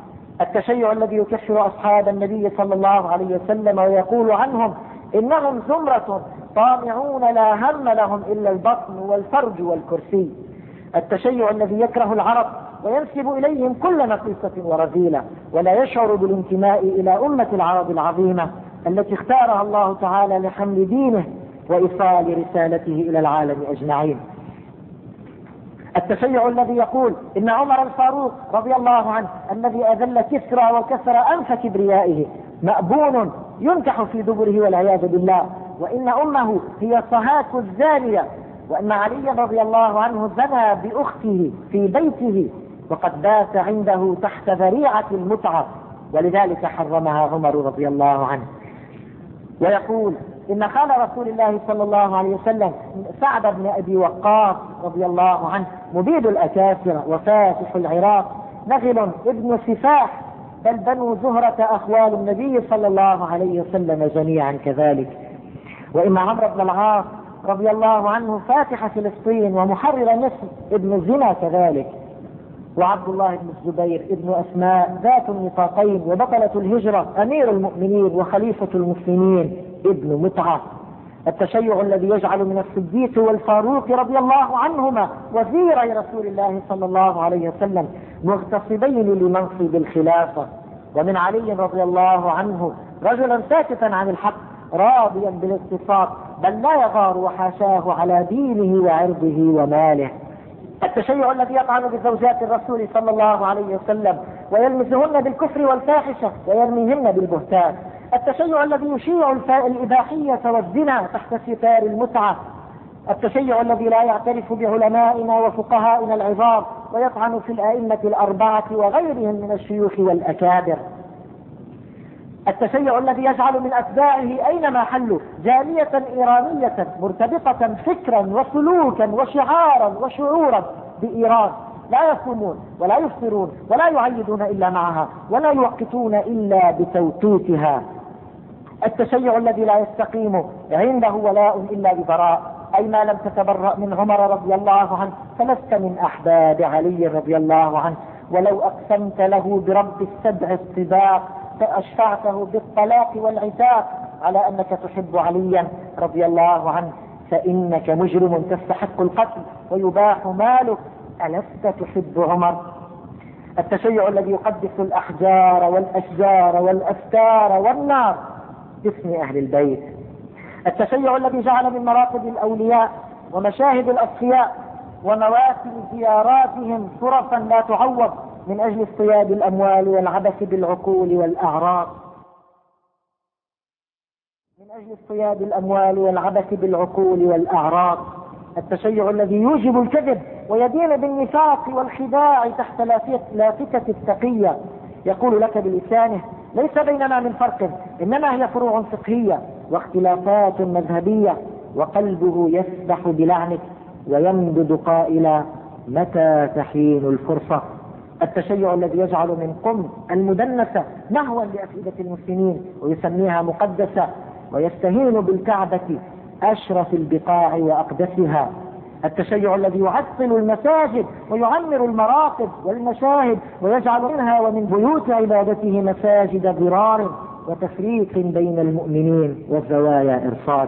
التشيع الذي يكفر أصحاب النبي صلى الله عليه وسلم ويقول عنهم إنهم زمرة طامعون لا هم لهم إلا البطن والفرج والكرسي. التشيع الذي يكره العرب وينسب إليهم كل نقيصة ورذيلة ولا يشعر بالانتماء إلى أمة العرب العظيمة التي اختارها الله تعالى لحمل دينه وإيصال رسالته إلى العالم أجمعين. التشيع الذي يقول إن عمر الفاروق رضي الله عنه الذي أذل كسرى وكسر أنف كبريائه مأبون ينكح في دبره والعياذ بالله، وإن أمه هي صهاك الزانية، وأن علي رضي الله عنه زنى بأخته في بيته وقد بات عنده تحت ذريعة المتعة ولذلك حرمها عمر رضي الله عنه. ويقول إن خال رسول الله صلى الله عليه وسلم سعد بن أبي وقاص رضي الله عنه مبيد الأكاسر وفاتح العراق نغل ابن سفاح، بل بنو زهرة أخوال النبي صلى الله عليه وسلم جميعا كذلك. وإن عمرو بن العاص رضي الله عنه فاتح فلسطين ومحرر مصر ابن زنا كذلك. وعبد الله بن الزبير ابن أسماء ذات النطاقين وبطلة الهجرة أمير المؤمنين وخليفة المسلمين ابن متعة. التشيع الذي يجعل من الصديق والفاروق رضي الله عنهما وزيري رسول الله صلى الله عليه وسلم مغتصبين لمنصب الخلافة، ومن علي رضي الله عنه رجلا ساكتا عن الحق راضيا بالاغتصاب بل لا يغار وحاشاه على دينه وعرضه وماله. التشيع الذي يطعن بزوجات الرسول صلى الله عليه وسلم ويلمزهن بالكفر والفاحشة ويرميهن بالبهتان. التشيع الذي يشيع الإباحية والزنا تحت ستار المتعة. التشيع الذي لا يعترف بعلمائنا وفقهائنا العظام ويطعن في الأئمة الأربعة وغيرهم من الشيوخ والأكابر. التشيع الذي يجعل من أتباعه أينما حلوا جالية إيرانية مرتبطة فكرا وسلوكا وشعارا وشعورا بإيران، لا يصومون ولا يفطرون ولا يعيدون إلا معها ولا يوقتون إلا بتوقيتها. التشيع الذي لا يستقيم عنده ولاء إلا ببراء، أي ما لم تتبرأ من عمر رضي الله عنه فلست من أحباب علي رضي الله عنه، ولو أقسمت له برب السبع الطباق فأشفعته بالطلاق والعتاق على أنك تحب عليا رضي الله عنه فإنك مجرم تستحق القتل ويباح مالك، ألست تحب عمر؟ التشيع الذي يقدس الأحجار والأشجار والأستار والنار باسم أهل البيت. التشيع الذي جعل من مراتب الأولياء ومشاهد الأصفياء ومواسم زياراتهم صرفا لا تعوض من أجل اصطياد الأموال والعبث بالعقول والأعراض، التشيع الذي يوجب الكذب ويدين بالنفاق والخداع تحت لافتة التقية، يقول لك بلسانه ليس بيننا من فرق، إنما هي فروع فقهية واختلافات مذهبية، وقلبه يسبح بلعنك ويمدد قائلا متى تحين الفرصة. التشيع الذي يجعل من قم المدنسة نهوا لأفئدة المسلمين ويسميها مقدسة، ويستهين بالكعبة أشرف البقاع وأقدسها. التشيع الذي يعطل المساجد ويعمر المراقب والمشاهد ويجعل منها ومن بيوت عبادته مساجد ضرار وتفريق بين المؤمنين والزوايا إرصاد.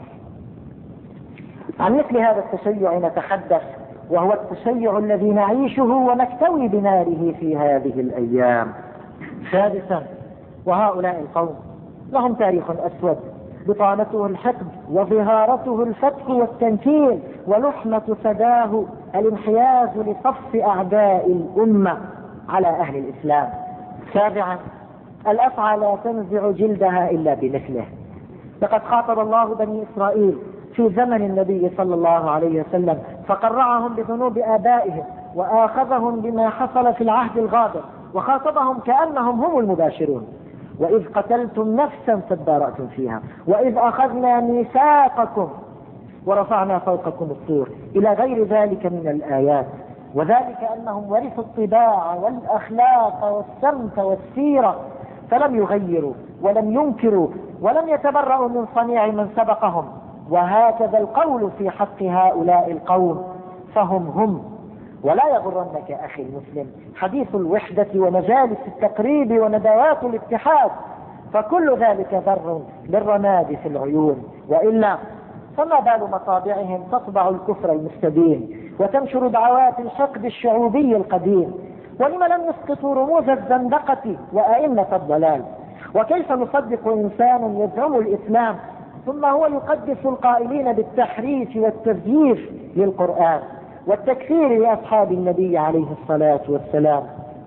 عن مثل هذا التشيع نتحدث، وهو التشيع الذي نعيشه ونكتوي بناره في هذه الأيام. سادسا، وهؤلاء القوم لهم تاريخ أسود، بطانته الحقد وظهارته الفتح والتنكيل، ولحمة سداه الانحياز لصف أعداء الأمة على أهل الإسلام. سابعا، الأفعى لا تنزع جلدها إلا بمثله. لقد خاطب الله بني إسرائيل في زمن النبي صلى الله عليه وسلم فقرعهم بذنوب آبائهم وآخذهم بما حصل في العهد الغابر، وخاطبهم كأنهم هم المباشرون: وإذ قتلتم نفسا فادارأتم فيها وإذ أخذنا ميثاقكم ورفعنا فوقكم الطور، إلى غير ذلك من الآيات. وذلك أنهم ورثوا الطباع والأخلاق والسمت والسيرة، فلم يغيروا ولم ينكروا ولم يتبرأوا من صنيع من سبقهم. وهكذا القول في حق هؤلاء القوم، فهم هم. ولا يغرنك أخي المسلم حديث الوحدة ومجالس التقريب وندوات الاتحاد، فكل ذلك ذر للرماد في العيون، وإلا فما بال مطابعهم تطبع الكفر المستدين وتنشر دعوات الحقد الشعوبي القديم؟ ولم لم يسقطوا رموز الزندقة وأئمة الضلال؟ وكيف نصدق إنسان يزعم الإسلام ثم هو يقدس القائلين بالتحريف والتزييف للقرآن والتكفير لأصحاب النبي عليه الصلاة والسلام؟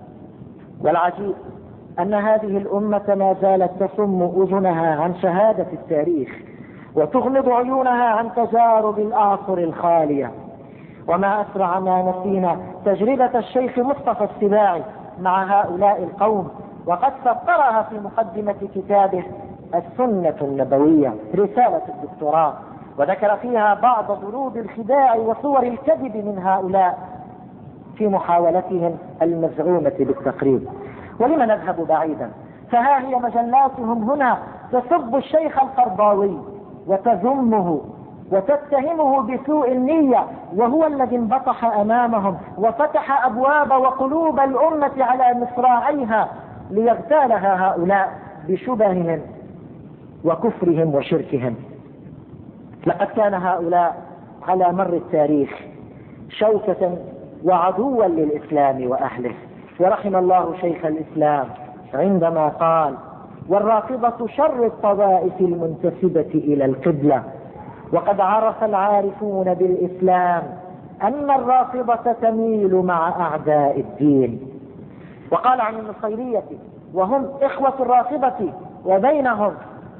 والعجيب أن هذه الأمة ما زالت تصم أذنها عن شهادة التاريخ وتغمض عيونها عن تجارب الأعصر الخالية. وما أسرع ما نسينا تجربة الشيخ مصطفى السباعي مع هؤلاء القوم، وقد سطرها في مقدمة كتابه السنة النبوية رسالة الدكتوراه، وذكر فيها بعض ضروب الخداع وصور الكذب من هؤلاء في محاولتهم المزعومة بالتقريب. ولم نذهب بعيدا، فها هي مجلاتهم هنا تسب الشيخ القرضاوي وتذمه وتتهمه بسوء النية، وهو الذي انبطح أمامهم وفتح أبواب وقلوب الأمة على مصراعيها ليغتالها هؤلاء بشبههم وكفرهم وشركهم. لقد كان هؤلاء على مر التاريخ شوكة وعدوا للإسلام وأهله، ورحم الله شيخ الإسلام عندما قال: والرافضة شر الطوائف المنتسبة إلى القبلة. وقد عرف العارفون بالإسلام أن الرافضة تميل مع أعداء الدين. وقال عن النصيرية وهم إخوة الرافضة وبينهم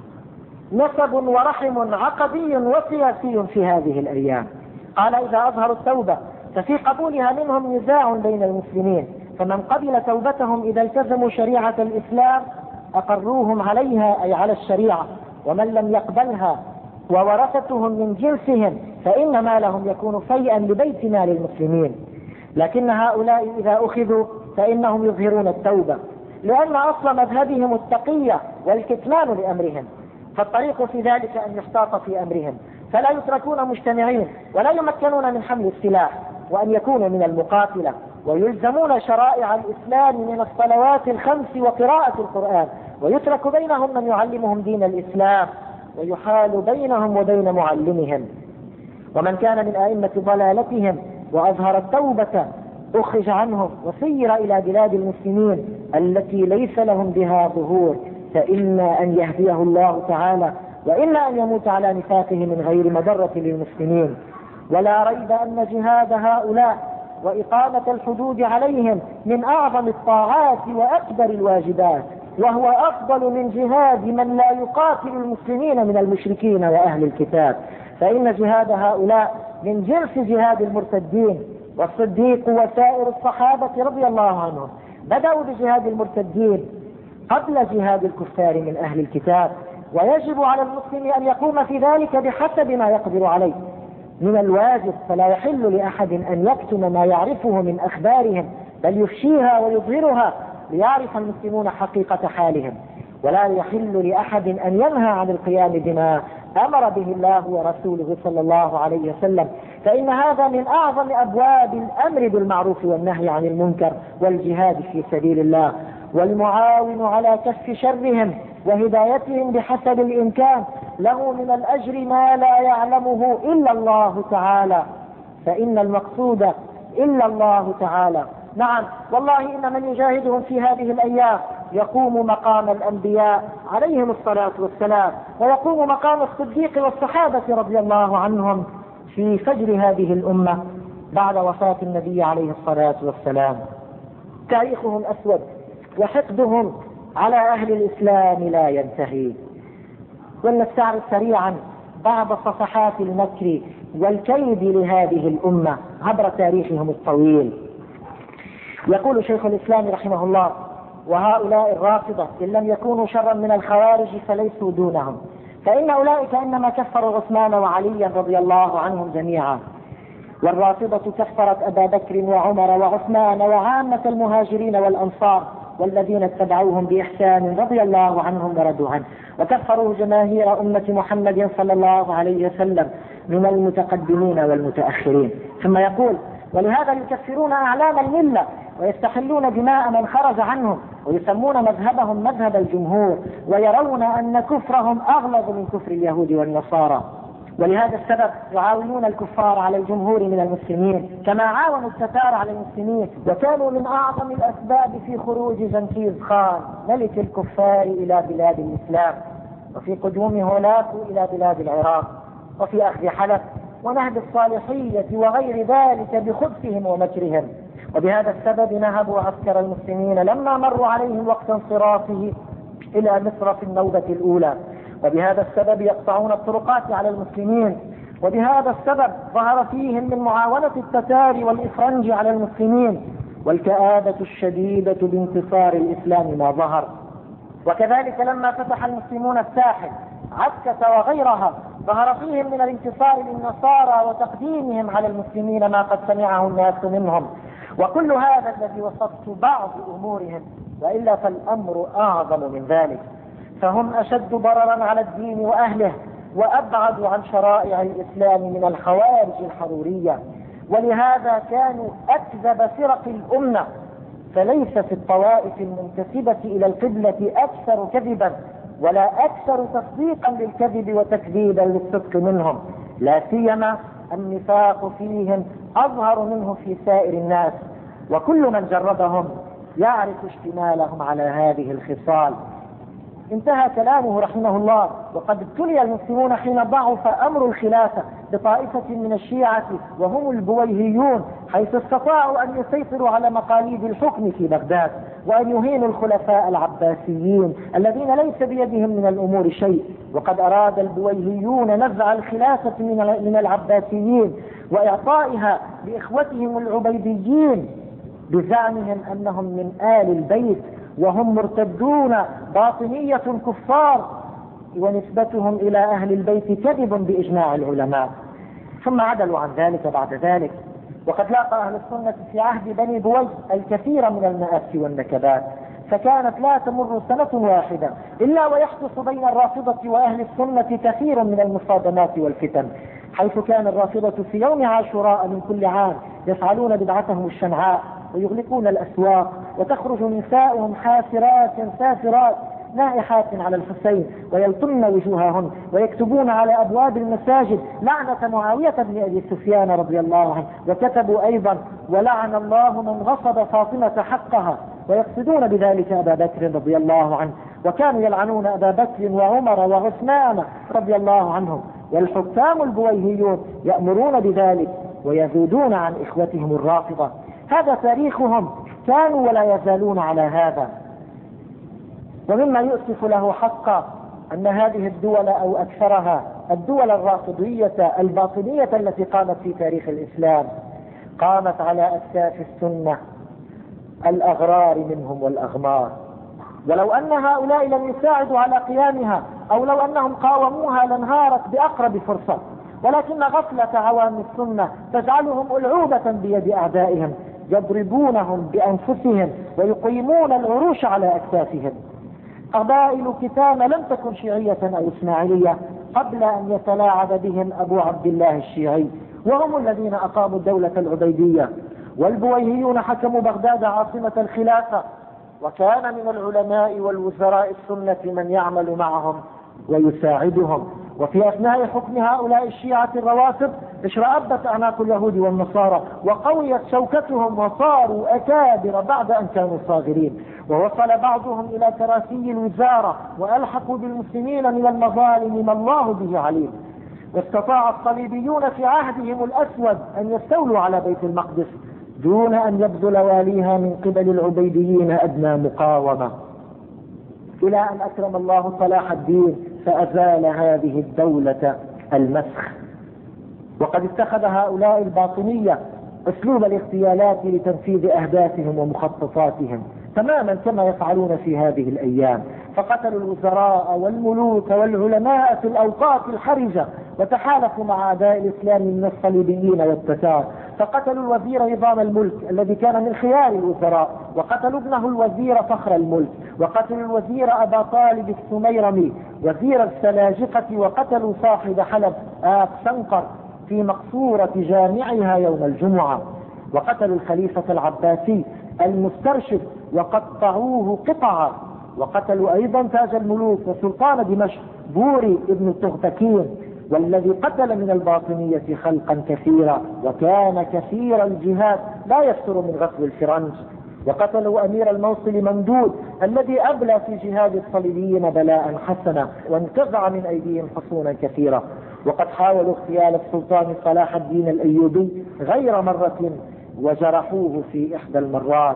نسب ورحم عقدي وسياسي في هذه الأيام. قال: إذا أظهروا التوبة ففي قبولها منهم نزاع بين المسلمين، فمن قبل توبتهم إذا التزموا شريعة الإسلام أقروهم عليها أي على الشريعة، ومن لم يقبلها وورثتهم من جنسهم فإن مالهم يكون فيئا لبيت مال المسلمين. لكن هؤلاء إذا أخذوا فإنهم يظهرون التوبة، لأن أصل مذهبهم التقية والكتمان لأمرهم، فالطريق في ذلك أن يحتاط في أمرهم، فلا يتركون مجتمعين ولا يمكنون من حمل السلاح، وأن يكونوا من المقاتلة، ويلزمون شرائع الإسلام من الصلوات الخمس وقراءة القرآن، ويترك بينهم من يعلمهم دين الإسلام، ويحال بينهم وبين معلمهم. ومن كان من أئمة ضلالتهم وأظهر التوبة أخرج عنهم وسير إلى بلاد المسلمين التي ليس لهم بها ظهور، فإما أن يهديه الله تعالى وإما أن يموت على نفاقه من غير مضرة للمسلمين. ولا ريب أن جهاد هؤلاء وإقامة الحدود عليهم من أعظم الطاعات وأكبر الواجبات، وهو أفضل من جهاد من لا يقاتل المسلمين من المشركين وأهل الكتاب، فإن جهاد هؤلاء من جنس جهاد المرتدين. والصديق وسائر الصحابة رضي الله عنهم بدأوا بجهاد المرتدين قبل جهاد الكفار من أهل الكتاب، ويجب على المسلم أن يقوم في ذلك بحسب ما يقدر عليه من الواجب، فلا يحل لأحد أن يكتم ما يعرفه من أخبارهم، بل يفشيها ويظهرها ليعرف المسلمون حقيقة حالهم. ولا يحل لأحد أن ينهى عن القيام بما أمر به الله ورسوله صلى الله عليه وسلم، فإن هذا من أعظم أبواب الأمر بالمعروف والنهي عن المنكر والجهاد في سبيل الله، والمعاون على كف شرهم وهدايتهم بحسب الإمكان له من الأجر ما لا يعلمه إلا الله تعالى، فإن المقصود إلا الله تعالى. نعم والله إن من يجاهدهم في هذه الأيام يقوم مقام الأنبياء عليهم الصلاة والسلام، ويقوم مقام الصديق والصحابة رضي الله عنهم في فجر هذه الأمة بعد وفاة النبي عليه الصلاة والسلام. تاريخهم أسود وحقدهم على أهل الإسلام لا ينتهي. ولنستعرض سريعا بعض صفحات المكر والكيد لهذه الأمة عبر تاريخهم الطويل. يقول شيخ الإسلام رحمه الله: وهؤلاء الرافضة إن لم يكونوا شرا من الخوارج فليسوا دونهم، فإن أولئك إنما كفروا عثمان وعليا رضي الله عنهم جميعا، والرافضة كفرت أبا بكر وعمر وعثمان وعامة المهاجرين والأنصار والذين اتبعوهم بإحسان رضي الله عنهم ورضوا عنه، وكفروا جماهير أمة محمد صلى الله عليه وسلم من المتقدمين والمتأخرين. ثم يقول: ولهذا يكفرون أعلام الملة ويستحلون دماء من خرج عنهم، ويسمون مذهبهم مذهب الجمهور، ويرون أن كفرهم أغلظ من كفر اليهود والنصارى. ولهذا السبب يعاونون الكفار على الجمهور من المسلمين كما عاونوا التتار على المسلمين، وكانوا من أعظم الأسباب في خروج جنكيز خان ملك الكفار إلى بلاد الإسلام، وفي قدوم هولاكو إلى بلاد العراق، وفي أخذ حلب ونهب الصالحية وغير ذلك بخبثهم ومكرهم. وبهذا السبب نهبوا عسكر المسلمين لما مروا عليهم وقت انصرافه إلى مصر في النوبة الأولى، وبهذا السبب يقطعون الطرقات على المسلمين، وبهذا السبب ظهر فيهم من معاونة التتار والإفرنج على المسلمين والكآبة الشديدة بانتصار الإسلام ما ظهر. وكذلك لما فتح المسلمون الساحل عسكة وغيرها ظهر فيهم من الانتصار للنصارى وتقديمهم على المسلمين ما قد سمعه الناس منهم. وكل هذا الذي وصفت بعض أمورهم، وإلا فالأمر أعظم من ذلك، فهم أشد ضررا على الدين وأهله وأبعد عن شرائع الإسلام من الخوارج الحرورية، ولهذا كانوا أكذب فرق الأمة، فليس في الطوائف المنتسبة إلى القبلة أكثر كذبا ولا أكثر تصديقا للكذب وتكذيبا للصدق منهم، لا سيما النفاق فيهم أظهر منه في سائر الناس، وكل من جربهم يعرف اشتمالهم على هذه الخصال. انتهى كلامه رحمه الله. وقد ابتلي المسلمون حين ضعف أمر الخلافة بطائفة من الشيعة وهم البويهيون، حيث استطاعوا أن يسيطروا على مقاليد الحكم في بغداد وأن يهينوا الخلفاء العباسيين الذين ليس بيدهم من الأمور شيء. وقد أراد البويهيون نزع الخلافة من العباسيين وإعطائها لإخوتهم العبيديين بزعمهم أنهم من آل البيت، وهم مرتدون باطنية كفار، ونسبتهم إلى أهل البيت كذب بإجماع العلماء. ثم عدلوا عن ذلك بعد ذلك. وقد لاقى أهل السنة في عهد بني بوي الكثير من المآسي والنكبات، فكانت لا تمر سنة واحدة إلا ويحدث بين الرافضة وأهل السنة كثير من المصادمات والفتن، حيث كان الرافضة في يوم عاشوراء من كل عام يفعلون بدعتهم الشنعاء ويغلقون الأسواق، وتخرج نساؤهم حاسرات سافرات نائحات على الحسين ويلطمن وجوههن، ويكتبون على أبواب المساجد لعنة معاوية بن أبي سفيان رضي الله عنه، وكتبوا أيضا ولعن الله من غصب فاطمة حقها، ويقصدون بذلك أبا بكر رضي الله عنه، وكانوا يلعنون أبا بكر وعمر وعثمان رضي الله عنهم. والحكام البويهيون يأمرون بذلك ويذودون عن إخوتهم الرافضة. هذا تاريخهم، كانوا ولا يزالون على هذا. ومما يؤسف له حقا أن هذه الدول أو أكثرها الدول الرافضية الباطنية التي قامت في تاريخ الإسلام قامت على أساس السنة، الأغرار منهم والأغمار. ولو أن هؤلاء لم يساعدوا على قيامها أو لو أنهم قاوموها لانهارت بأقرب فرصة، ولكن غفلة عوام السنة تجعلهم ألعوبة بيد أعدائهم، يضربونهم بأنفسهم ويقيمون العروش على أكتافهم. قبائل كتامة لم تكن شيعية أو إسماعيلية قبل أن يتلاعب بهم أبو عبد الله الشيعي، وهم الذين أقاموا الدولة العبيدية. والبويهيون حكموا بغداد عاصمة الخلافة، وكان من العلماء والوزراء السنة من يعمل معهم ويساعدهم. وفي أثناء حكم هؤلاء الشيعة الروافض اشرأبت أعناق اليهود والنصارى وقويت شوكتهم وصاروا أكابر بعد أن كانوا صاغرين، ووصل بعضهم إلى كراسي الوزارة وألحقوا بالمسلمين من المظالم ما الله به عليم. واستطاع الصليبيون في عهدهم الأسود أن يستولوا على بيت المقدس دون أن يبذل واليها من قبل العبيديين أدنى مقاومة، إلى أن أكرم الله صلاح الدين فأزال هذه الدولة المسخ. وقد اتخذ هؤلاء الباطنية أسلوب الاغتيالات لتنفيذ أهدافهم ومخططاتهم تماما كما يفعلون في هذه الأيام، فقتلوا الوزراء والملوك والعلماء في الأوقات الحرجة، وتحالفوا مع أعداء الإسلام من الصليبيين والتتار، فقتلوا الوزير نظام الملك الذي كان من خيار الوزراء، وقتلوا ابنه الوزير فخر الملك، وقتلوا الوزير أبا طالب السميرمي وزير السلاجقة، وقتلوا صاحب حلب سنقر في مقصورة جامعها يوم الجمعة، وقتلوا الخليفة العباسي المسترشد وقطعوه قطعا، وقتلوا أيضا تاج الملوك وسلطان دمشق بوري ابن تغتكين، والذي قتل من الباطنية خلقا كثيرا وكان كثير الجهاد لا يفتر من غزو الفرنج، وقتلوا أمير الموصل ممدود الذي أبلى في جهاد الصليبيين بلاء حسنا وانتزع من أيديهم حصونا كثيرة. وقد حاولوا اغتيال السلطان صلاح الدين الأيوبي غير مرة وجرحوه في إحدى المرات.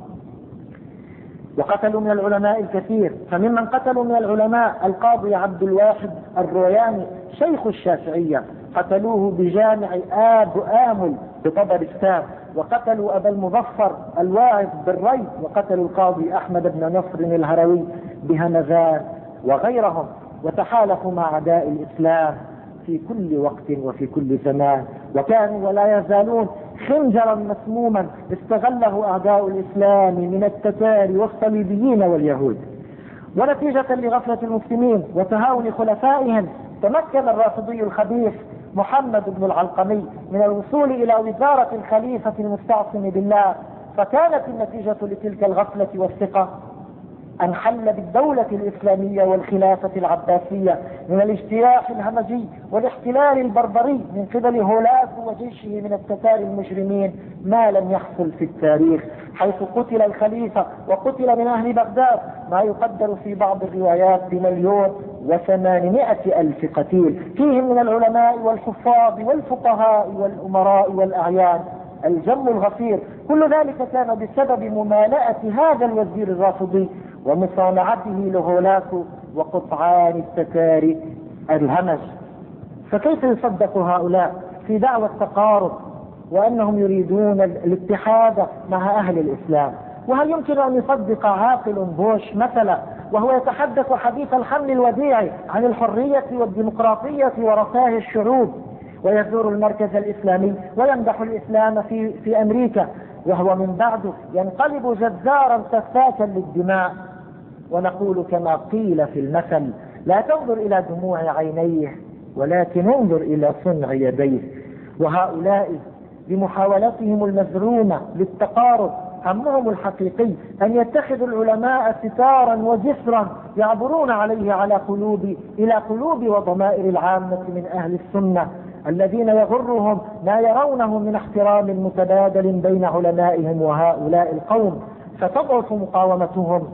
وقتلوا من العلماء الكثير، فممن قتلوا من العلماء القاضي عبد الواحد الروياني شيخ الشافعية، قتلوه بجامع آب آمل بطبرستان، وقتلوا أبا المظفر الواعظ بالري، وقتلوا القاضي أحمد بن نصر الهروي بهمذان وغيرهم، وتحالفوا مع أعداء الإسلام في كل وقت وفي كل زمان، وكانوا ولا يزالون خنجرا مسموما استغله أعداء الإسلام من التتار والصليبيين واليهود. ونتيجة لغفلة المسلمين وتهاون خلفائهم تمكن الرافضي الخبيث محمد بن العلقمي من الوصول إلى وزارة الخليفة المستعصم بالله، فكانت النتيجة لتلك الغفلة والثقة أن حل بالدولة الإسلامية والخلافة العباسية من الاجتياح الهمجي والاحتلال البربري من قبل هولاكو وجيشه من التتار المجرمين ما لم يحصل في التاريخ، حيث قتل الخليفة وقتل من أهل بغداد ما يقدر في بعض الروايات ب1,800,000 قتيل، فيهم من العلماء والحفاظ والفقهاء والأمراء والأعيان الجم الغفير. كل ذلك كان بسبب ممالأة هذا الوزير الرافضي ومصانعته لهولاكو وقطعان التتار الهمج. فكيف يصدق هؤلاء في دعوى التقارب وأنهم يريدون الاتحاد مع أهل الإسلام؟ وهل يمكن أن يصدق عاقل بوش مثلا وهو يتحدث حديث الحمل الوديع عن الحرية والديمقراطية ورفاه الشعوب، ويزور المركز الإسلامي ويمدح الإسلام في أمريكا، وهو من بعده ينقلب جزارا سفاكا للدماء؟ ونقول كما قيل في المثل: لا تنظر إلى دموع عينيه ولكن انظر إلى صنع يديه. وهؤلاء بمحاولتهم المزرومة للتقارب همهم الحقيقي أن يتخذوا العلماء ستارا وجسرا يعبرون عليه إلى قلوب وضمائر العامة من أهل السنة، الذين يغرهم ما يرونه من احترام متبادل بين علمائهم وهؤلاء القوم، فتضعف مقاومتهم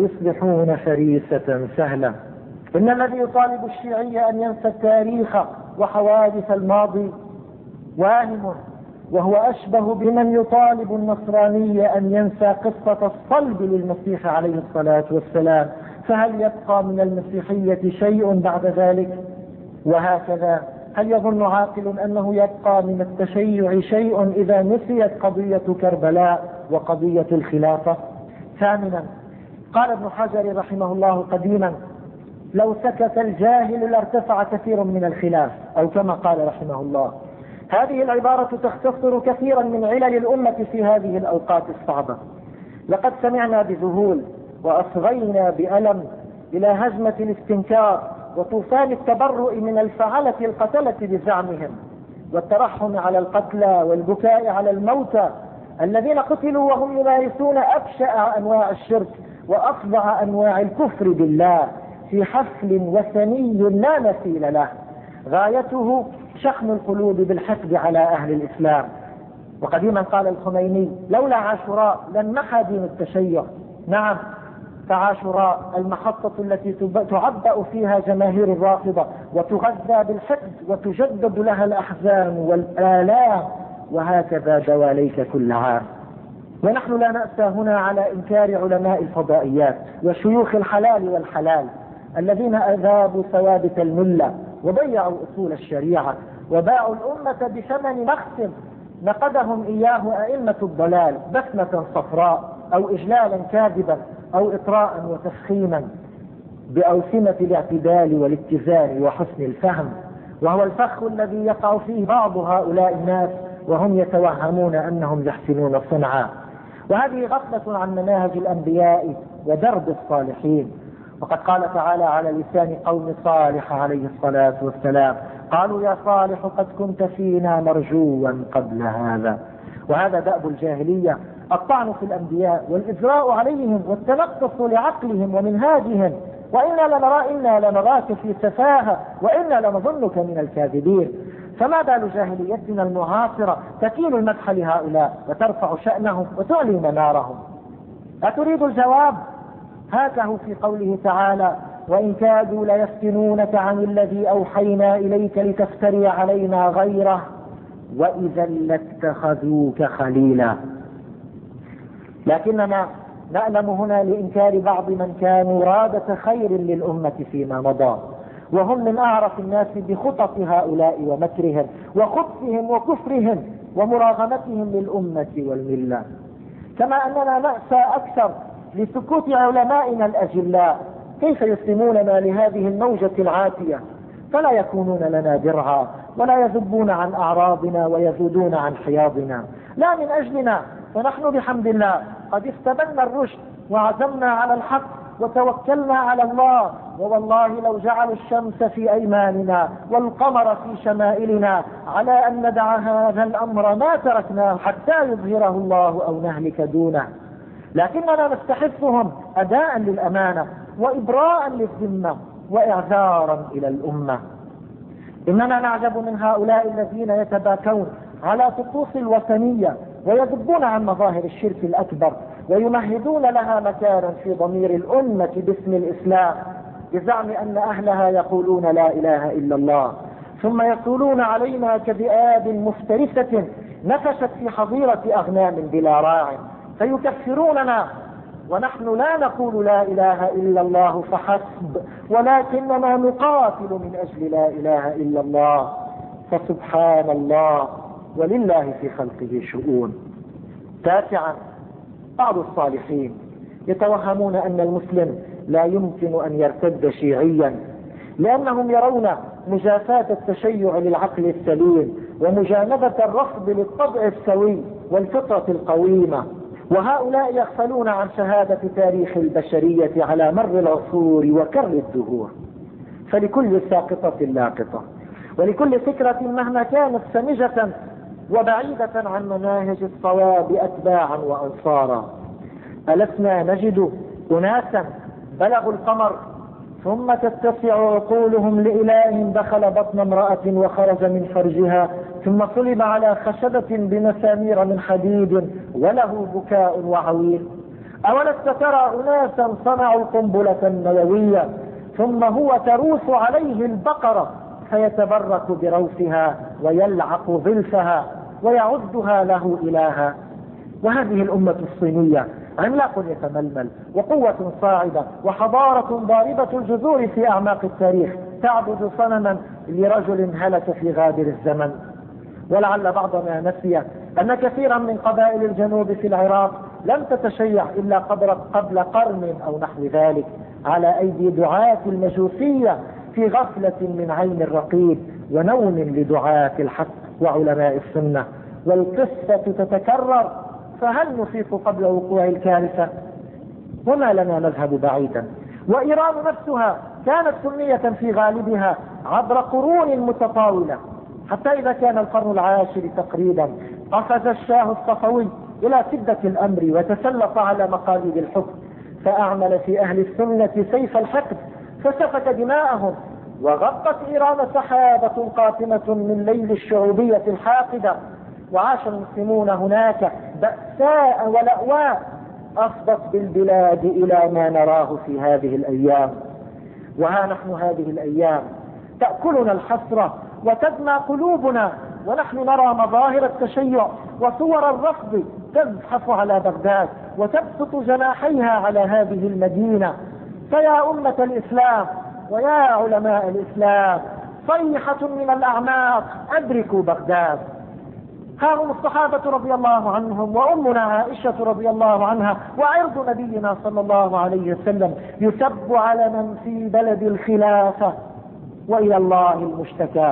ويصبحون فريسة سهلة. إن الذي يطالب الشيعي أن ينسى التاريخ وحوادث الماضي واهم، وهو أشبه بمن يطالب النصراني أن ينسى قصة الصلب للمسيح عليه الصلاة والسلام، فهل يبقى من المسيحية شيء بعد ذلك؟ وهكذا هل يظن عاقل أنه يبقى من التشيع شيء إذا نسيت قضية كربلاء وقضية الخلافة؟ ثامنا، قال ابن حجر رحمه الله قديما: لو سكت الجاهل لارتفع كثير من الخلاف، أو كما قال رحمه الله. هذه العبارة تختصر كثيرا من علل الأمة في هذه الأوقات الصعبة. لقد سمعنا بذهول وأصغينا بألم إلى هجمة الاستنكار وطوفان التبرؤ من الفعلة القتلة بزعمهم، والترحم على القتلى والبكاء على الموتى الذين قتلوا وهم يمارسون أبشع أنواع الشرك وأفظع أنواع الكفر بالله في حفل وثني لا مثيل له، غايته شحن القلوب بالحقد على أهل الإسلام. وقديما قال الخميني: لولا عاشوراء لانمحى دين التشيع. نعم، فعاشوراء المحطة التي تعبأ فيها جماهير الرافضة وتغذى بالحقد وتجدد لها الأحزان والآلام، وهكذا دواليك كل عام. ونحن لا نأسى هنا على إنكار علماء الفضائيات وشيوخ الحلال والحلال الذين أذابوا ثوابت الملة وضيعوا أصول الشريعة وباعوا الأمة بثمن بخس نقدهم إياه أئمة الضلال بسمة صفراء أو إجلالا كاذبا أو إطراء وتفخيما بأوسمة الاعتدال والاتزان وحسن الفهم، وهو الفخ الذي يقع فيه بعض هؤلاء الناس وهم يتوهمون أنهم يحسنون صنعا. وهذه غفلة عن مناهج الأنبياء ودرب الصالحين. وقد قال تعالى على لسان قوم صالح عليه الصلاة والسلام: قالوا يا صالح قد كنت فينا مرجوا قبل هذا. وهذا دأب الجاهلية، الطعن في الأنبياء والإجراء عليهم والتنقص لعقلهم ومنهاجهم، إنا لنراك في سفاهة وإنا لنظنك من الكاذبين. فما بال جاهليتنا المعاصرة تكيل المدح لهؤلاء وترفع شأنهم وتعلي منارهم؟ أتريد الجواب؟ هاته في قوله تعالى: وإن كادوا ليفتنونك عن الذي أوحينا إليك لتفتري علينا غيره وإذا لاتخذوك خليلا. لكننا نألم هنا لإنكار بعض من كانوا رادة خير للأمة فيما مضى، وهم من أعرف الناس بخطط هؤلاء ومكرهم وخبثهم وكفرهم ومراغمتهم للأمة والملة. كما أننا نأسى أكثر لسكوت علمائنا الأجلاء، كيف يسلموننا لهذه الموجة العاتية فلا يكونون لنا درعا ولا يذبون عن أعراضنا ويذودون عن حياضنا، لا من أجلنا، فنحن بحمد الله قد استبنا الرشد وعزمنا على الحق وتوكلنا على الله. ووالله لو جعلوا الشمس في أيماننا والقمر في شمائلنا على أن ندع هذا الأمر ما تركناه حتى يظهره الله أو نهلك دونه، لكننا نستحثهم أداء للأمانة وإبراء للذمة وإعذارا إلى الأمة. إننا نعجب من هؤلاء الذين يتباكون على طقوس الوثنية ويذبون عن مظاهر الشرك الأكبر ويمهدون لها مكانا في ضمير الأمة باسم الإسلام بزعم أن أهلها يقولون لا إله إلا الله، ثم يقولون علينا كذئاب مفترسة نفشت في حظيرة أغنام بلا راع، فيكفروننا ونحن لا نقول لا إله إلا الله فحسب، ولكننا نقاتل من أجل لا إله إلا الله. فسبحان الله ولله في خلقه شؤون. تاسعا، بعض الصالحين يتوهمون أن المسلم لا يمكن أن يرتد شيعيا، لأنهم يرون مجافاة التشيع للعقل السليم ومجانبة الرفض للطبع السوي والفطرة القويمة. وهؤلاء يغفلون عن شهادة تاريخ البشرية على مر العصور وكر الدهور، فلكل ساقطة لاقطة، ولكل فكرة مهما كانت سمجة وبعيدة عن مناهج الصواب أتباعا وأنصارا. ألسنا نجد أناسا بلغوا القمر ثم تتسع عقولهم لإله دخل بطن امرأة وخرج من فرجها ثم صلب على خشبة بمسامير من حديد وله بكاء وعويل؟ أولست ترى أناسا صنعوا القنبلة النووية ثم هو تروس عليه البقرة فيتبرك بروثها ويلعق ظلفها ويعدها له إلها. وهذه الأمة الصينية عملاق يتململ وقوة صاعدة وحضارة ضاربة الجذور في أعماق التاريخ، تعبد صنما لرجل هلك في غابر الزمن. ولعل بعضنا نسي أن كثيرا من قبائل الجنوب في العراق لم تتشيع إلا قبل قرن أو نحو ذلك على أيدي دعاة المجوسية في غفلة من عين الرقيب ونوم لدعاة الحق وعلماء السنة. والقصة تتكرر، فهل نفيق قبل وقوع الكارثة؟ وما لنا نذهب بعيدا. وإيران نفسها كانت سنية في غالبها عبر قرون متطاولة، حتى إذا كان القرن العاشر تقريبا قفز الشاه الصفوي إلى سدة الأمر وتسلط على مقاليد الحكم، فأعمل في أهل السنة سيف الحقد فسفك دماءهم، وغطت إيران سحابة قاتمة من ليل الشعوبية الحاقدة، وعاش المسلمون هناك بأساء ولأواء أفضت بالبلاد إلى ما نراه في هذه الأيام. وها نحن هذه الأيام تأكلنا الحسرة وتدمى قلوبنا، ونحن نرى مظاهر التشيع وصور الرفض تزحف على بغداد وتبسط جناحيها على هذه المدينة. فيا أمة الإسلام ويا علماء الإسلام، صيحة من الأعماق، أدركوا بغداد. ها هم الصحابة رضي الله عنهم وأمنا عائشة رضي الله عنها وعرض نبينا صلى الله عليه وسلم يسب علنا في بلد الخلافة، وإلى الله المشتكى.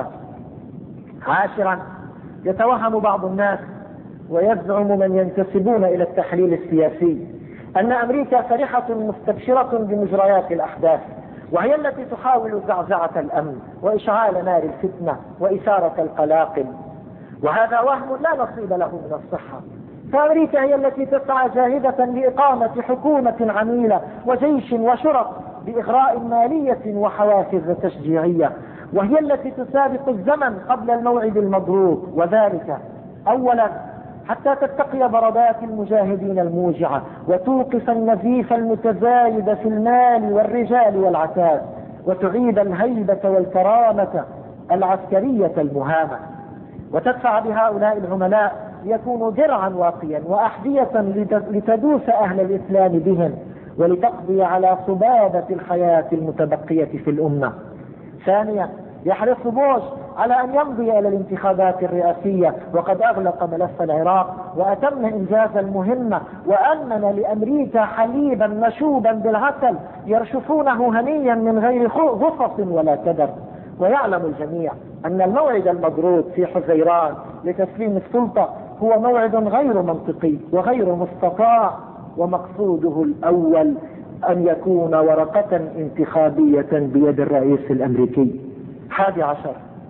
عاشرا، يتوهم بعض الناس ويزعم من ينتسبون إلى التحليل السياسي أن أمريكا فرحة مستبشرة بمجريات الأحداث، وهي التي تحاول زعزعة الأمن وإشعال نار الفتنة وإثارة القلاقل، وهذا وهم لا نصيب له من الصحة. فأمريكا هي التي تسعى جاهدة لإقامة حكومة عميلة وجيش وشرط بإغراء مالية وحوافز تشجيعية، وهي التي تسابق الزمن قبل الموعد المضروب، وذلك أولا حتى تتقي ضربات المجاهدين الموجعة وتوقف النزيف المتزايد في المال والرجال والعتاد، وتعيد الهيبة والكرامة العسكرية المهامة، وتدفع بهؤلاء العملاء ليكونوا درعا واقيا وأحذية لتدوس أهل الإسلام بهم ولتقضي على صبابة الحياة المتبقية في الأمة. ثانيا، يحرص بوش على أن يمضي إلى الانتخابات الرئاسية وقد أغلق ملف العراق وأتم إنجاز المهمة، وأمن لأمريكا حليبا مشوبا بالعسل يرشفونه هنيا من غير غصص ولا كدر. ويعلم الجميع أن الموعد المضروب في حزيران لتسليم السلطة هو موعد غير منطقي وغير مستطاع، ومقصوده الأول أن يكون ورقة انتخابية بيد الرئيس الأمريكي. 11،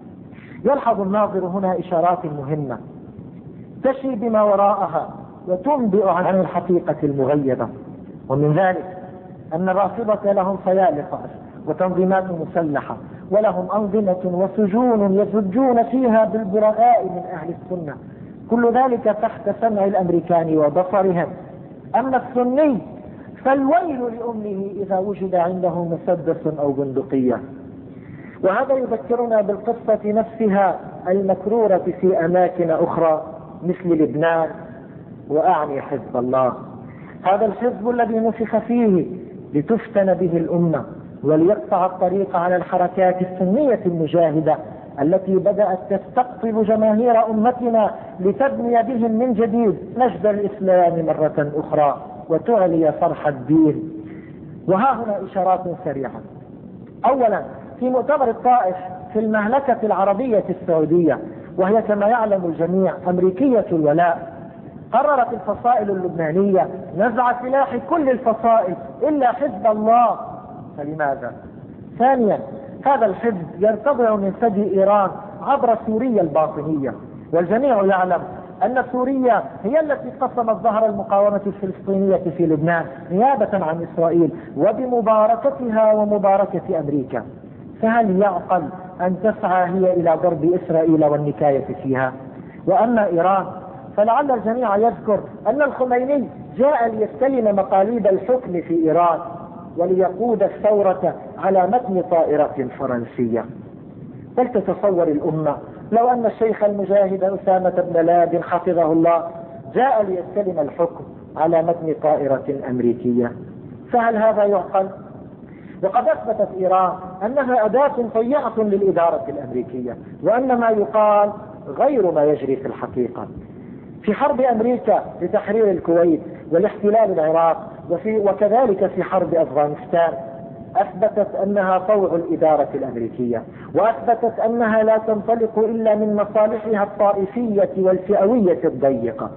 يلحظ الناظر هنا إشارات مهمة تشي بما وراءها وتنبئ عن الحقيقة المغيبة، ومن ذلك أن الرافضة لهم فيالقة وتنظيمات مسلحة، ولهم أنظمة وسجون يزجون فيها بالبراء من أهل السنة، كل ذلك تحت سمع الأمريكان وبصرهم. أما السني فالويل لأمه إذا وجد عنده مسدس أو بندقية. وهذا يذكرنا بالقصة نفسها المكرورة في أماكن أخرى مثل لبنان، وأعني حزب الله، هذا الحزب الذي نفخ فيه لتفتن به الأمة وليقطع الطريق على الحركات السنية المجاهدة التي بدأت تستقطب جماهير أمتنا لتبني بهم من جديد مجد الإسلام مرة أخرى وتعلي فرح الدين. وها هنا إشارات سريعة. أولا، في مؤتمر الطائف في المملكة العربية السعودية، وهي كما يعلم الجميع أمريكية الولاء، قررت الفصائل اللبنانية نزع سلاح كل الفصائل إلا حزب الله. فلماذا؟ ثانيا، هذا الحزب يرتضع من ثدي إيران عبر سوريا الباطنية، والجميع يعلم أن سوريا هي التي قسمت ظهر المقاومة الفلسطينية في لبنان نيابة عن إسرائيل وبمباركتها ومباركة أمريكا. فهل يعقل أن تسعى هي إلى ضرب إسرائيل والنكاية فيها؟ وأما إيران فلعل الجميع يذكر أن الخميني جاء ليستلم مقاليد الحكم في إيران وليقود الثورة على متن طائرة فرنسية. بل تتصور الأمة لو أن الشيخ المجاهد أسامة بن لادن حفظه الله جاء ليستلم الحكم على متن طائرة أمريكية، فهل هذا يعقل؟ وقد أثبتت إيران أنها أداة طيعة للإدارة الأمريكية، وأن ما يقال غير ما يجري في الحقيقة. في حرب أمريكا لتحرير الكويت والاحتلال العراق وكذلك في حرب أفغانستان أثبتت أنها طوع الإدارة الأمريكية، وأثبتت أنها لا تنطلق إلا من مصالحها الطائفية والفئوية الضيقة.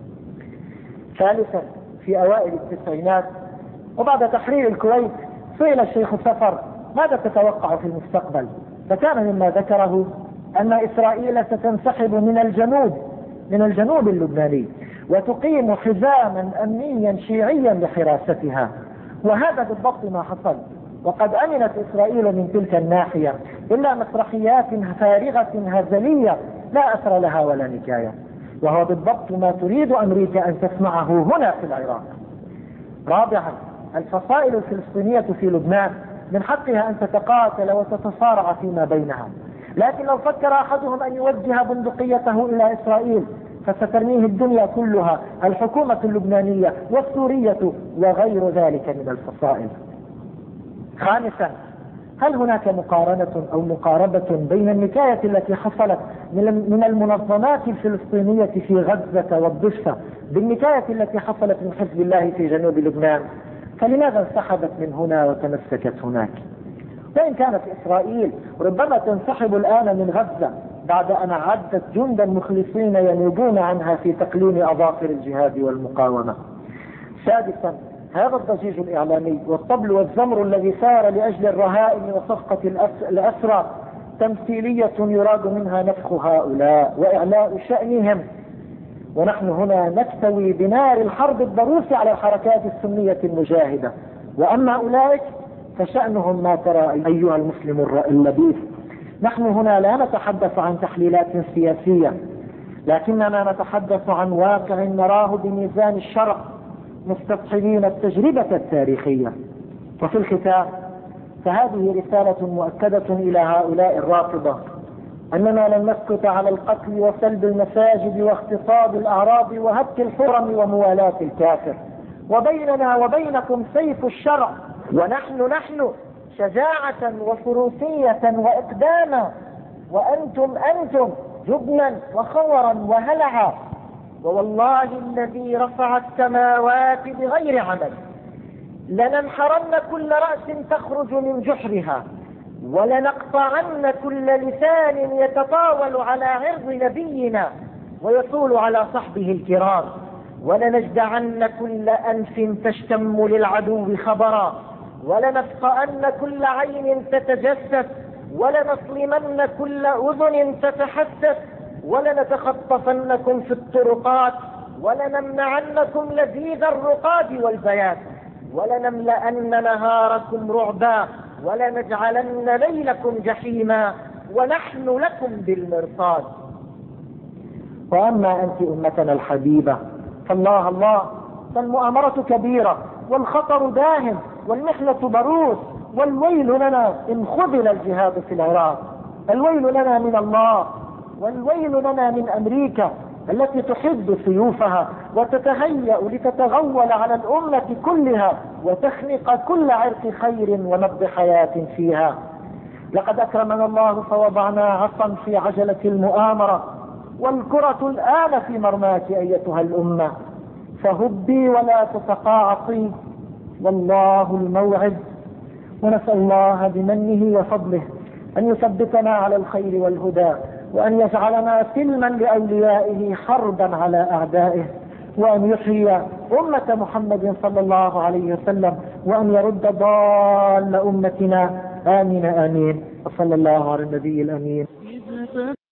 ثالثا، في أوائل التسعينات وبعد تحرير الكويت سئل الشيخ سفر ماذا تتوقع في المستقبل، فكان مما ذكره أن إسرائيل ستنسحب من الجنوب اللبناني وتقيم حزاما أمنيا شيعيا لحراستها، وهذا بالضبط ما حصل. وقد أمنت إسرائيل من تلك الناحية إلا مسرحيات فارغة هزلية لا أثر لها ولا نكاية، وهو بالضبط ما تريد أمريكا أن تسمعه هنا في العراق. رابعا، الفصائل الفلسطينية في لبنان من حقها أن تتقاتل وتتصارع فيما بينها، لكن لو فكر أحدهم أن يوجه بندقيته إلى إسرائيل فسترميه الدنيا كلها، الحكومة اللبنانية والسورية وغير ذلك من الفصائل. خامسا، هل هناك مقارنة أو مقاربة بين النكاية التي حصلت من المنظمات الفلسطينية في غزة والضفة بالنكاية التي حصلت من حزب الله في جنوب لبنان؟ فلماذا انسحبت من هنا وتمسكت هناك؟ وإن كانت إسرائيل ربما تنسحب الآن من غزة بعد أن أعدت جندا مخلصين ينوبون عنها في تقليم أظافر الجهاد والمقاومة. سادسا، هذا الضجيج الإعلامي والطبل والزمر الذي سار لأجل الرهائن وصفقة الأسرى تمثيلية يراد منها نفخ هؤلاء وإعلاء شأنهم، ونحن هنا نكتوي بنار الحرب الضروس على الحركات السنية المجاهدة، وأما أولئك فشأنهم ما ترى أيها المسلم اللبيب. نحن هنا لا نتحدث عن تحليلات سياسية، لكننا نتحدث عن واقع نراه بميزان الشرع مستصحبين التجربة التاريخية. وفي الختام فهذه رسالة مؤكدة إلى هؤلاء الرافضة أننا لن نسكت على القتل وسلب المساجد واغتصاب الأعراض وهتك الحرم وموالاة الكافر، وبيننا وبينكم سيف الشرع، ونحن شجاعة وفروسية وإقداما، وأنتم جبنا وخورا وهلعا. ووالله الذي رفع السماوات بغير عمل لننحرن كل رأس تخرج من جحرها، ولنقطعن كل لسان يتطاول على عرض نبينا ويطول على صحبه الكرام، ولنجدعن كل أنف تشتم للعدو خبرا، ولنفقأن كل عين تتجسس، ولنصلمن كل أذن تتحسس، ولنتخطفنكم في الطرقات، ولنمنعنكم لذيذ الرقاد والبيات، ولنملأن نهاركم رعبا، ولنجعلن ليلكم جحيما، ونحن لكم بالمرصاد. وأما أنت أمتنا الحبيبة فالله فالمؤامرة كبيرة والخطر داهم والمحنة ضروس، والويل لنا إن خذل الجهاد في العراق، الويل لنا من الله، والويل لنا من أمريكا التي تحد سيوفها وتتهيأ لتتغول على الأمة كلها وتخنق كل عرق خير ونبض حياة فيها. لقد أكرمنا الله فوضعنا عصا في عجلة المؤامرة، والكرة الآن في مرماك أيتها الأمة، فهبي ولا تتقاعصي، والله الموعد. ونسأل الله بمنه وفضله أن يثبتنا على الخير والهدى، وأن يجعلنا سلما لأوليائه حربا على أعدائه، وأن يحيي أمة محمد صلى الله عليه وسلم، وأن يرد ضال أمتنا. آمين آمين. وصلى الله على النبي الأمين.